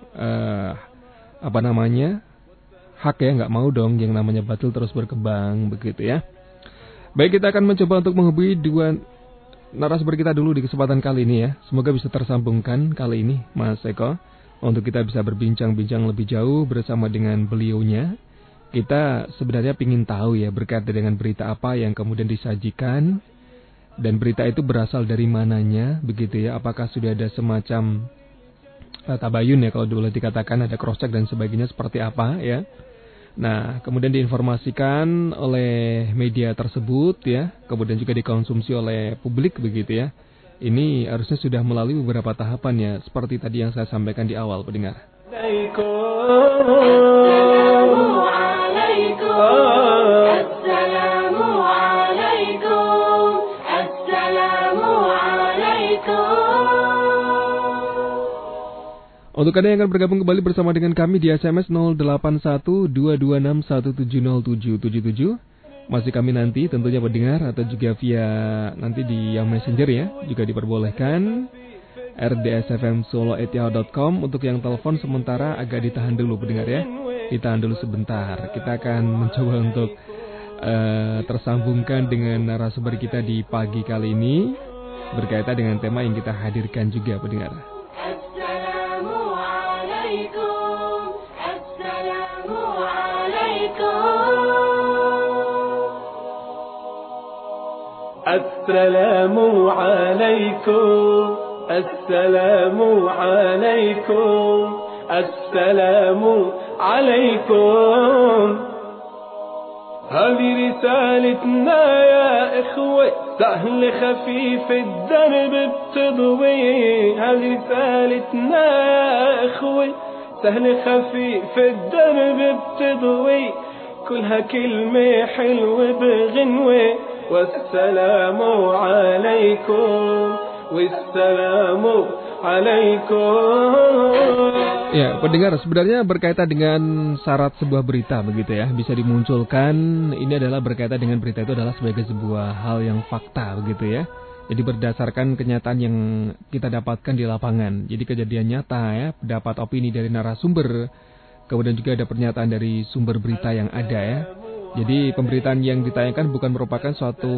hak ya nggak mau dong yang namanya batil terus berkembang begitu ya. Baik, kita akan mencoba untuk menghubungi dua narasumber kita dulu di kesempatan kali ini ya. Semoga bisa tersambungkan kali ini Mas Eko, untuk kita bisa berbincang-bincang lebih jauh bersama dengan beliaunya. Kita sebenarnya ingin tahu ya berkaitan dengan berita apa yang kemudian disajikan. Dan berita itu berasal dari mananya begitu ya. Apakah sudah ada semacam tabayun ya kalau boleh dikatakan, ada cross check dan sebagainya seperti apa ya. Nah kemudian diinformasikan oleh media tersebut ya. Kemudian juga dikonsumsi oleh publik begitu ya. Ini harusnya sudah melalui beberapa tahapan ya. Seperti tadi yang saya sampaikan di awal pendengar. Untuk Anda yang akan bergabung kembali bersama dengan kami di SMS 081221707777, masih kami nanti tentunya pendengar atau juga via nanti di yang messenger ya, juga diperbolehkan rdsfmsolo@yahoo.com. Untuk yang telepon sementara agak ditahan dulu pendengar ya, ditahan dulu sebentar. Kita akan mencoba untuk tersambungkan dengan narasumber kita di pagi kali ini berkaitan dengan tema yang kita hadirkan juga pendengar. Assalamu alaikum, assalamu alaikum, assalamu alaikum. هذه رسالتنا يا إخوة سهل خفيف الدرب بتضوي هذه رسالتنا يا إخوة سهل خفيف الدرب بتضوي كلها كلمة حلوة بغنوة والسلام عليكم والسلام عليكم. Ya, pendengar, sebenarnya berkaitan dengan syarat sebuah berita begitu ya, bisa dimunculkan. Ini adalah berkaitan dengan berita itu adalah sebagai sebuah hal yang fakta begitu ya. Jadi berdasarkan kenyataan yang kita dapatkan di lapangan. Jadi kejadian nyata ya, dapat opini dari narasumber, kemudian juga ada pernyataan dari sumber berita yang ada ya. Jadi pemberitaan yang ditayangkan bukan merupakan suatu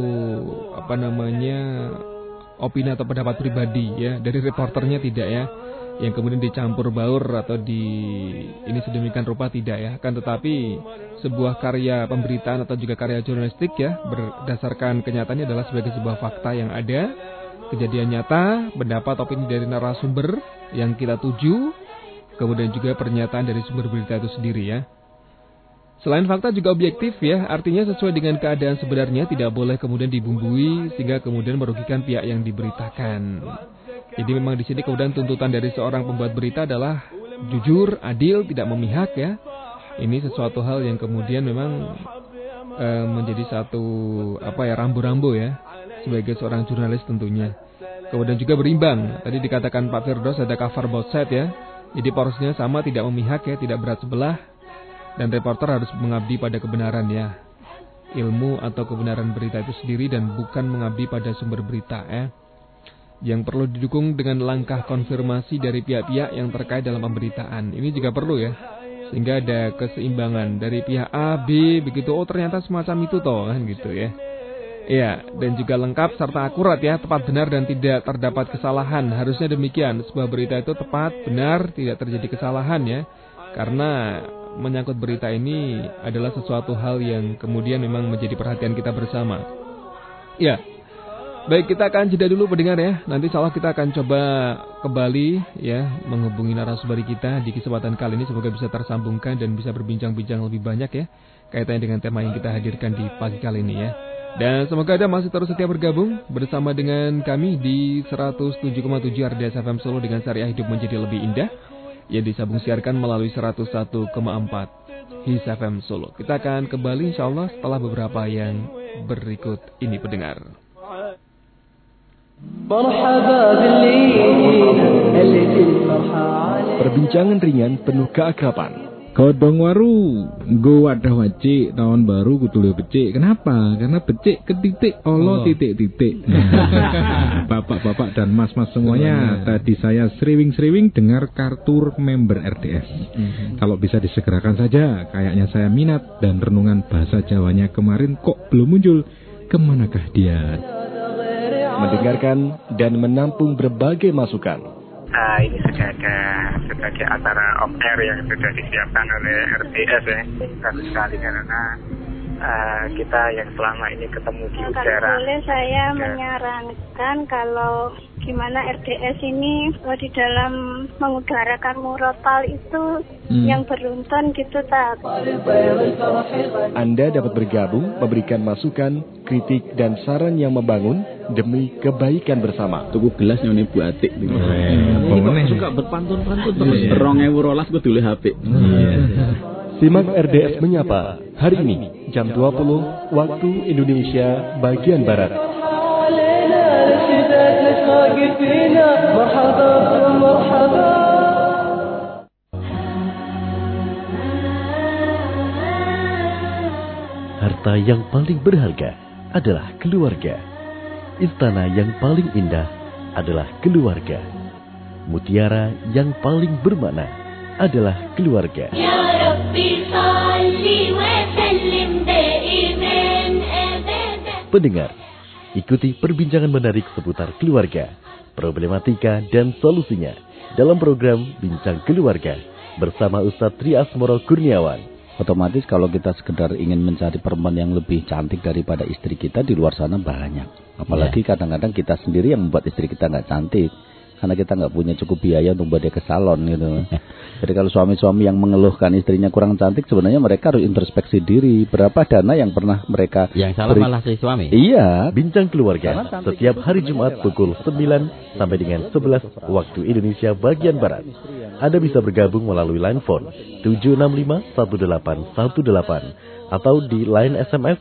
opini atau pendapat pribadi ya dari reporternya, tidak ya, yang kemudian dicampur baur atau ini sedemikian rupa, tidak ya, kan tetapi sebuah karya pemberitaan atau juga karya jurnalistik ya, berdasarkan kenyataannya adalah sebagai sebuah fakta yang ada, kejadian nyata, pendapat opini dari narasumber yang kita tuju, kemudian juga pernyataan dari sumber berita itu sendiri ya. Selain fakta juga objektif ya, artinya sesuai dengan keadaan sebenarnya, tidak boleh kemudian dibumbui sehingga kemudian merugikan pihak yang diberitakan. Jadi memang di sini kemudian tuntutan dari seorang pembuat berita adalah jujur, adil, tidak memihak ya. Ini sesuatu hal yang kemudian memang menjadi satu rambu-rambu ya sebagai seorang jurnalis tentunya. Kemudian juga berimbang. Tadi dikatakan Pak Firdaus ada cover both side ya. Jadi porsinya sama, tidak memihak ya, tidak berat sebelah. Dan reporter harus mengabdi pada kebenaran ya. Ilmu atau kebenaran berita itu sendiri dan bukan mengabdi pada sumber berita ya. Yang perlu didukung dengan langkah konfirmasi dari pihak-pihak yang terkait dalam pemberitaan. Ini juga perlu ya. Sehingga ada keseimbangan dari pihak A, B, begitu. Oh ternyata semacam itu toh kan gitu ya. Ya, dan juga lengkap serta akurat ya, tepat benar dan tidak terdapat kesalahan. Harusnya demikian. Sebuah berita itu tepat, benar, tidak terjadi kesalahan ya. Karena menyangkut berita ini adalah sesuatu hal yang kemudian memang menjadi perhatian kita bersama. Ya, baik, kita akan jeda dulu pendengar ya. Nanti insya Allah kita akan coba kembali ya menghubungi narasumber kita di kesempatan kali ini. Semoga bisa tersambungkan dan bisa berbincang-bincang lebih banyak ya kaitannya dengan tema yang kita hadirkan di pagi kali ini ya. Dan semoga Anda masih terus setia bergabung bersama dengan kami di 107,7 RDS FM Solo dengan Syariah Hidup Menjadi Lebih Indah yang disambung siarkan melalui 101,4 His FM Solo. Kita akan kembali insya Allah setelah beberapa yang berikut ini pendengar. Perbincangan ringan penuh keakraban. Godong waru, go wadah wajik tahun baru kudu becik. Kenapa? Karena becik ketitik Allah titik-titik. Bapak-bapak dan mas-mas semuanya, tadi saya sriwing-sriwing dengar kartu member RDS. Kalau bisa disegerakan saja, kayaknya saya minat dan renungan bahasa Jawanya kemarin kok belum muncul. Kemanakah dia? Mendengarkan dan menampung berbagai masukan. Ini sudah ada sebagai acara off air yang sudah disiapkan oleh RDS ya. Bagus sekali karena kita yang selama ini ketemu di udara. Kalau boleh saya menyarankan kalau gimana RDS ini di dalam mengudarakan murotal itu yang beruntun gitu tak. Anda dapat bergabung, memberikan masukan, kritik dan saran yang membangun demi kebaikan bersama. Tuku gelas yang ini Bu Atik. Ini suka berpantun-pantun terus. 2012 gue dulu HP. Simak RDS Menyapa hari ini jam 20 waktu Indonesia bagian Barat. Harta yang paling berharga adalah keluarga. Istana yang paling indah adalah keluarga. Mutiara yang paling bermakna adalah keluarga. Ya Rabbi salli wa sallim daiman abadan. Pendengar, ikuti perbincangan menarik seputar keluarga, problematika dan solusinya dalam program Bincang Keluarga bersama Ustadz Triasmoro Kurniawan. Otomatis kalau kita sekedar ingin mencari perempuan yang lebih cantik daripada istri kita, di luar sana banyak. Apalagi kadang-kadang kita sendiri yang membuat istri kita nggak cantik. karena kita nggak punya cukup biaya untuk buat dia ke salon gitu. Jadi kalau suami-suami yang mengeluhkan istrinya kurang cantik, sebenarnya mereka harus introspeksi diri. Berapa dana yang pernah mereka yang salah malah si suami. Iya. Bincang Keluarga setiap hari Jumat pukul 9 sampai dengan 11 waktu Indonesia bagian Barat. Anda bisa bergabung melalui line phone 7651818 atau di line SMS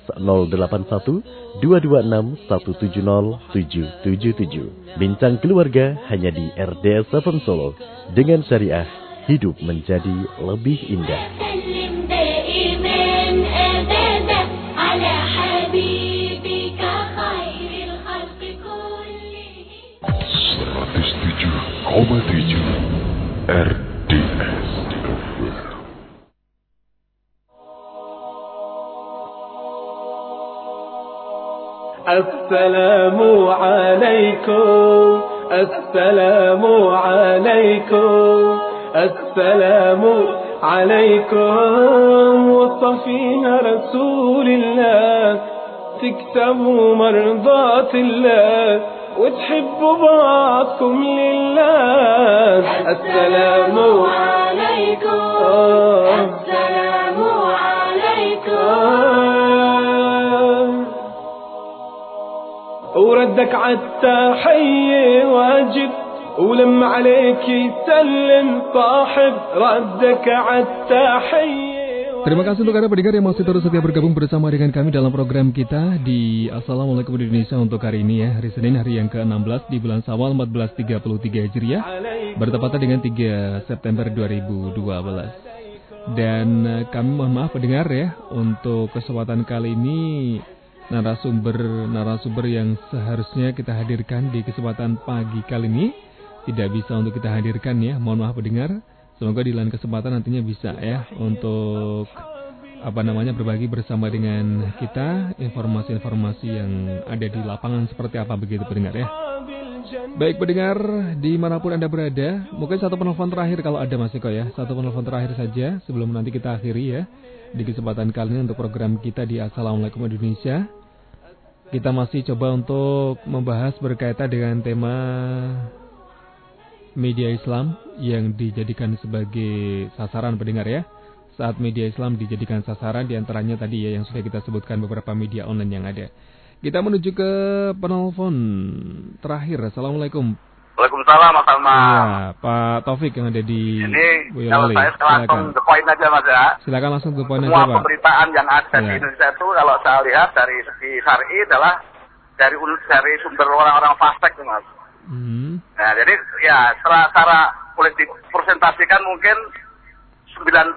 081226170777. Bincang Keluarga hanya di RDS 7 Solo. Dengan syariah, hidup menjadi lebih indah. RDS. Assalamu alaikum, assalamu alaikum, assalamu alaikum. وصفيها رسول الله تكتبوا مرضات الله وتحبوا بعضكم لله. السلام عليكم، السلام عليكم. وردك عالتحية واجب ولما عليك يسلم صاحب ردك عالتحية. Terima kasih untuk Anda pendengar yang masih terus setia bergabung bersama dengan kami dalam program kita di Assalamualaikum Indonesia untuk hari ini ya. Hari Senin, hari yang ke-16 di bulan Syawal 1433 Hijriah, bertepatan dengan 3 September 2012. Dan kami mohon maaf pendengar ya, untuk kesempatan kali ini narasumber yang seharusnya kita hadirkan di kesempatan pagi kali ini tidak bisa untuk kita hadirkan ya. Mohon maaf pendengar. Semoga di lain kesempatan nantinya bisa ya untuk berbagi bersama dengan kita informasi-informasi yang ada di lapangan seperti apa begitu pendengar ya. Baik pendengar dimanapun Anda berada, mungkin satu penelpon terakhir kalau ada Mas Iko ya. Satu penelpon terakhir saja sebelum nanti kita akhiri ya di kesempatan kali ini untuk program kita di Assalamualaikum Indonesia. Kita masih coba untuk membahas berkaitan dengan tema media Islam yang dijadikan sebagai sasaran pendengar ya. Saat media Islam dijadikan sasaran, diantaranya tadi ya yang sudah kita sebutkan beberapa media online yang ada. Kita menuju ke penelpon terakhir. Assalamualaikum. Waalaikumsalam Mas Alma. Ya, Pak Taufik yang ada di Ini kalau saya langsung ke poin aja Mas ya. Silakan langsung ke poin aja Pak. Semua pemberitaan yang ada di Indonesia itu kalau saya lihat dari segi syar'i adalah dari sumber orang-orang fasik Mas. Nah, jadi ya secara boleh dipresentasikan mungkin 99,9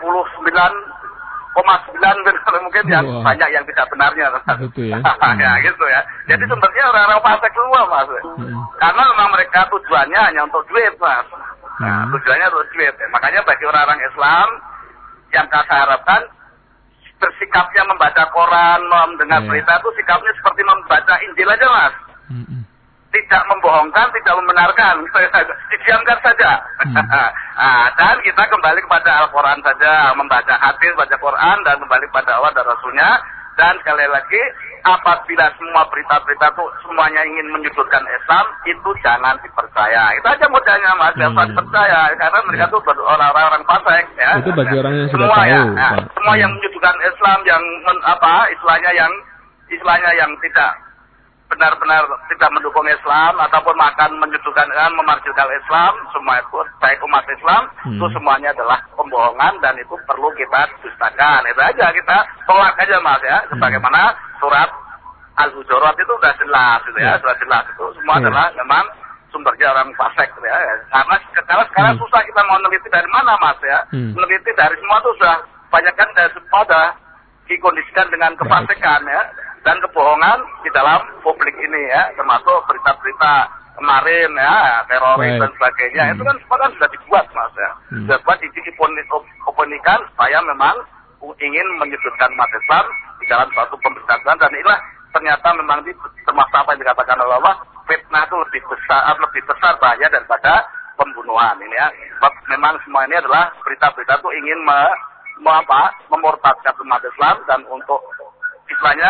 mungkin yang banyak yang tidak benarnya. Betul ya. Ya gitu ya. Jadi sumbernya orang-orang fasik semua Mas. Karena memang mereka tujuannya hanya untuk duit Mas. Nah, tujuannya untuk duit. Makanya bagi orang-orang Islam yang saya harapkan bersikapnya membaca Quran, mendengar berita itu sikapnya seperti membaca Injil aja Mas. Tidak membohongkan, tidak membenarkan, didiamkan saja. Dan kita kembali kepada Al-Quran saja, membaca hadis, baca Quran, dan kembali kepada Allah dan Rasulnya. Dan sekali lagi, apabila semua berita-berita itu semuanya ingin menyudutkan Islam, itu jangan dipercaya. Itu aja modalnya Mas, jangan dipercaya. Karena mereka itu orang-orang fasik. Ya. Itu bagi orang yang sudah semua tahu. Ya, semua yang menyudutkan Islam, yang istilahnya yang tidak benar-benar tidak mendukung Islam ataupun menyudutkan memarjinalkan Islam, semua itu baik umat Islam itu semuanya adalah pembohongan dan itu perlu kita dustakan. Itu aja kita tolak aja Mas ya. Sebagaimana surat Al-Hujurat itu sudah jelas gitu ya, sudah jelas itu semua adalah memang sumbernya orang fasik gitu ya. Karena sekarang susah kita mau meneliti dari mana Mas ya. Meneliti dari semua itu sudah banyak kan dari semua sudah dikondisikan dengan kefasikan ya. Dan kebohongan di dalam publik ini ya, termasuk berita-berita kemarin ya, teroris dan sebagainya. Itu kan semua kan sudah dibuat Mas ya. Sudah buat diopinikan supaya memang ingin menyudutkan umat Islam di dalam suatu pemberitaan. Dan inilah ternyata memang termasuk apa yang dikatakan oleh Allah, fitnah itu lebih besar bahaya daripada pembunuhan ini ya. Sebab memang semua ini adalah berita-berita itu ingin memurtadkan umat Islam dan untuk istilahnya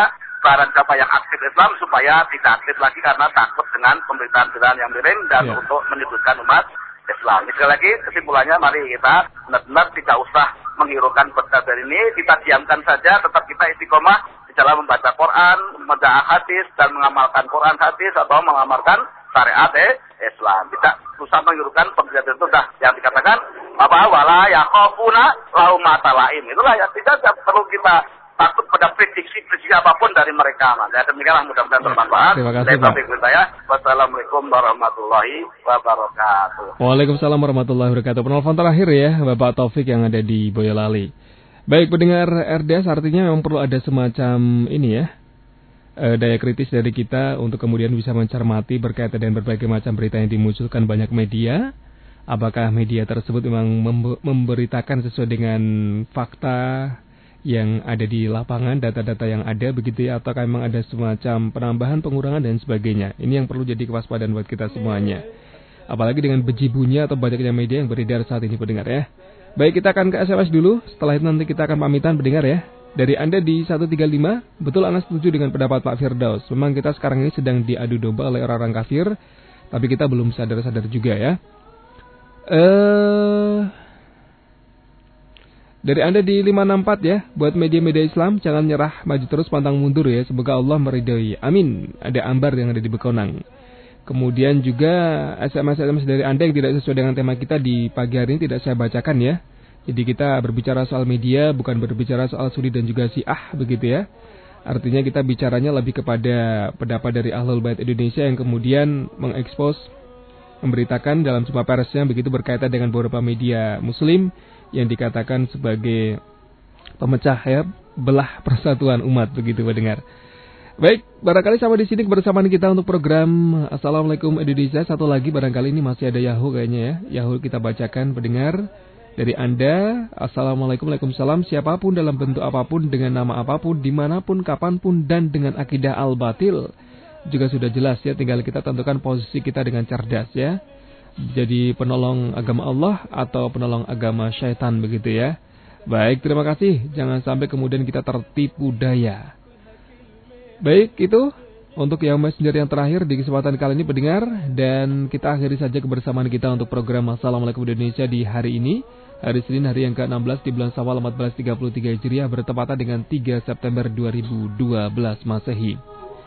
barang siapa yang aktif Islam supaya tidak aktif lagi karena takut dengan pemberitaan-pemberitaan yang miring dan untuk menyudutkan umat Islam. Sekali lagi kesimpulannya, mari kita benar-benar tidak usah menghiraukan berita ini, kita diamkan saja, tetap kita istiqomah di dalam membaca Quran, membaca hadis dan mengamalkan Quran hadis atau mengamalkan syariat Islam. Tidak usah menghiraukan pemberitaan itu dah yang dikatakan apa wala yakhafuna laumata laim. Itulah yang tidak perlu kita takut pada prediksi apapun dari mereka. Nah, demikianlah mudah-mudahan bermanfaat. Terima kasih, Pak. Wassalamualaikum warahmatullahi wabarakatuh. Waalaikumsalam warahmatullahi wabarakatuh. Penelpon terakhir ya, Bapak Taufik yang ada di Boyolali. Baik, pendengar RDS, artinya memang perlu ada semacam ini ya, daya kritis dari kita untuk kemudian bisa mencermati berkaitan dengan berbagai macam berita yang dimunculkan banyak media. Apakah media tersebut memang memberitakan sesuai dengan fakta yang ada di lapangan, data-data yang ada begitu ya, ataukah memang ada semacam penambahan, pengurangan dan sebagainya. Ini yang perlu jadi kewaspadaan buat kita semuanya. Apalagi dengan bejibunnya atau banyaknya media yang beredar saat ini, pendengar ya. Baik, kita akan ke SMS dulu. Setelah itu nanti kita akan pamitan, pendengar ya. Dari Anda di 135, betul Anda setuju dengan pendapat Pak Firdaus. Memang kita sekarang ini sedang diadu domba oleh orang-orang kafir, tapi kita belum sadar-sadar juga ya. Dari Anda di 564 ya, buat media-media Islam jangan nyerah, maju terus pantang mundur ya, semoga Allah meridhoi. Amin. Ada Ambar yang ada di Bekonang. Kemudian juga SMS dari Anda yang tidak sesuai dengan tema kita di pagi hari ini tidak saya bacakan ya. Jadi kita berbicara soal media, bukan berbicara soal Sunni dan juga Syiah begitu ya. Artinya kita bicaranya lebih kepada pendapat dari Ahlul Bait Indonesia yang kemudian mengekspos, memberitakan dalam sebuah persnya begitu berkaitan dengan beberapa media Muslim yang dikatakan sebagai pemecah ya, belah persatuan umat begitu mendengar. Baik, barangkali sampai di sini kebersamaan kita untuk program Assalamualaikum Indonesia. Satu lagi barangkali ini masih ada Yahoo kayaknya ya. Yahoo kita bacakan pendengar dari Anda. Assalamualaikum, waalaikumsalam. Siapapun dalam bentuk apapun, dengan nama apapun, dimanapun, kapanpun, dan dengan akidah al-batil juga sudah jelas ya. Tinggal kita tentukan posisi kita dengan cerdas ya. Jadi penolong agama Allah atau penolong agama syaitan begitu ya. Baik, terima kasih. Jangan sampai kemudian kita tertipu daya. Baik, itu untuk yang messenger yang terakhir di kesempatan kali ini pendengar. Dan kita akhiri saja kebersamaan kita untuk program Assalamualaikum Indonesia di hari ini. Hari Senin, hari yang ke-16 di bulan Syawal 1433 Hijriah, bertepatan dengan 3 September 2012 Masehi.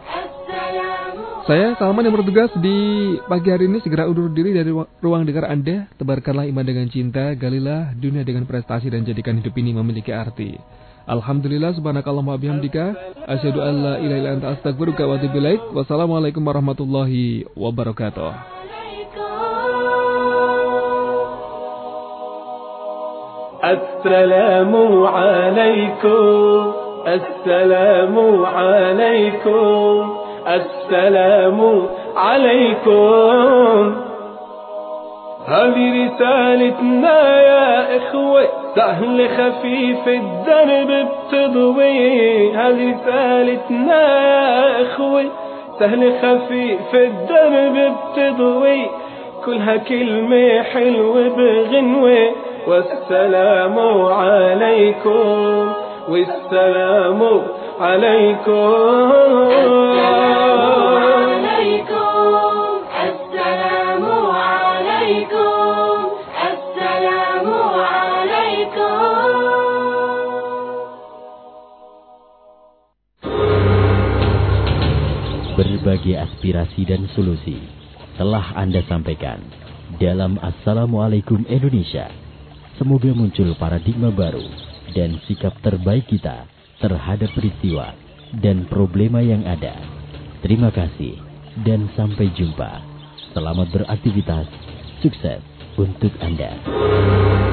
Saya Salman yang bertugas di pagi hari ini segera undur diri dari ruang dengar Anda. Tebarkanlah iman dengan cinta, galilah dunia dengan prestasi dan jadikan hidup ini memiliki arti. Alhamdulillah, subhanakallahumma bihamdika, asyhadu an la ilaha illa anta astaghfiruka wa atubu ilaik. Wassalamualaikum warahmatullahi wabarakatuh. Assalamu alaikum, assalamu alaikum. السلام عليكم. هذه رسالتنا يا إخوة، سهل خفيف الدرب بتضوي. هذه رسالتنا يا إخوة، سهل خفيف الدرب بتضوي. كلها كلمة حلوة بغنوة. والسلام عليكم، والسلام عليكم. السلام عليكم، السلام عليكم. Berbagai aspirasi dan solusi telah Anda sampaikan dalam Assalamualaikum Indonesia. Semoga muncul paradigma baru dan sikap terbaik kita terhadap peristiwa dan problema yang ada. Terima kasih dan sampai jumpa. Selamat beraktivitas. Sukses untuk Anda.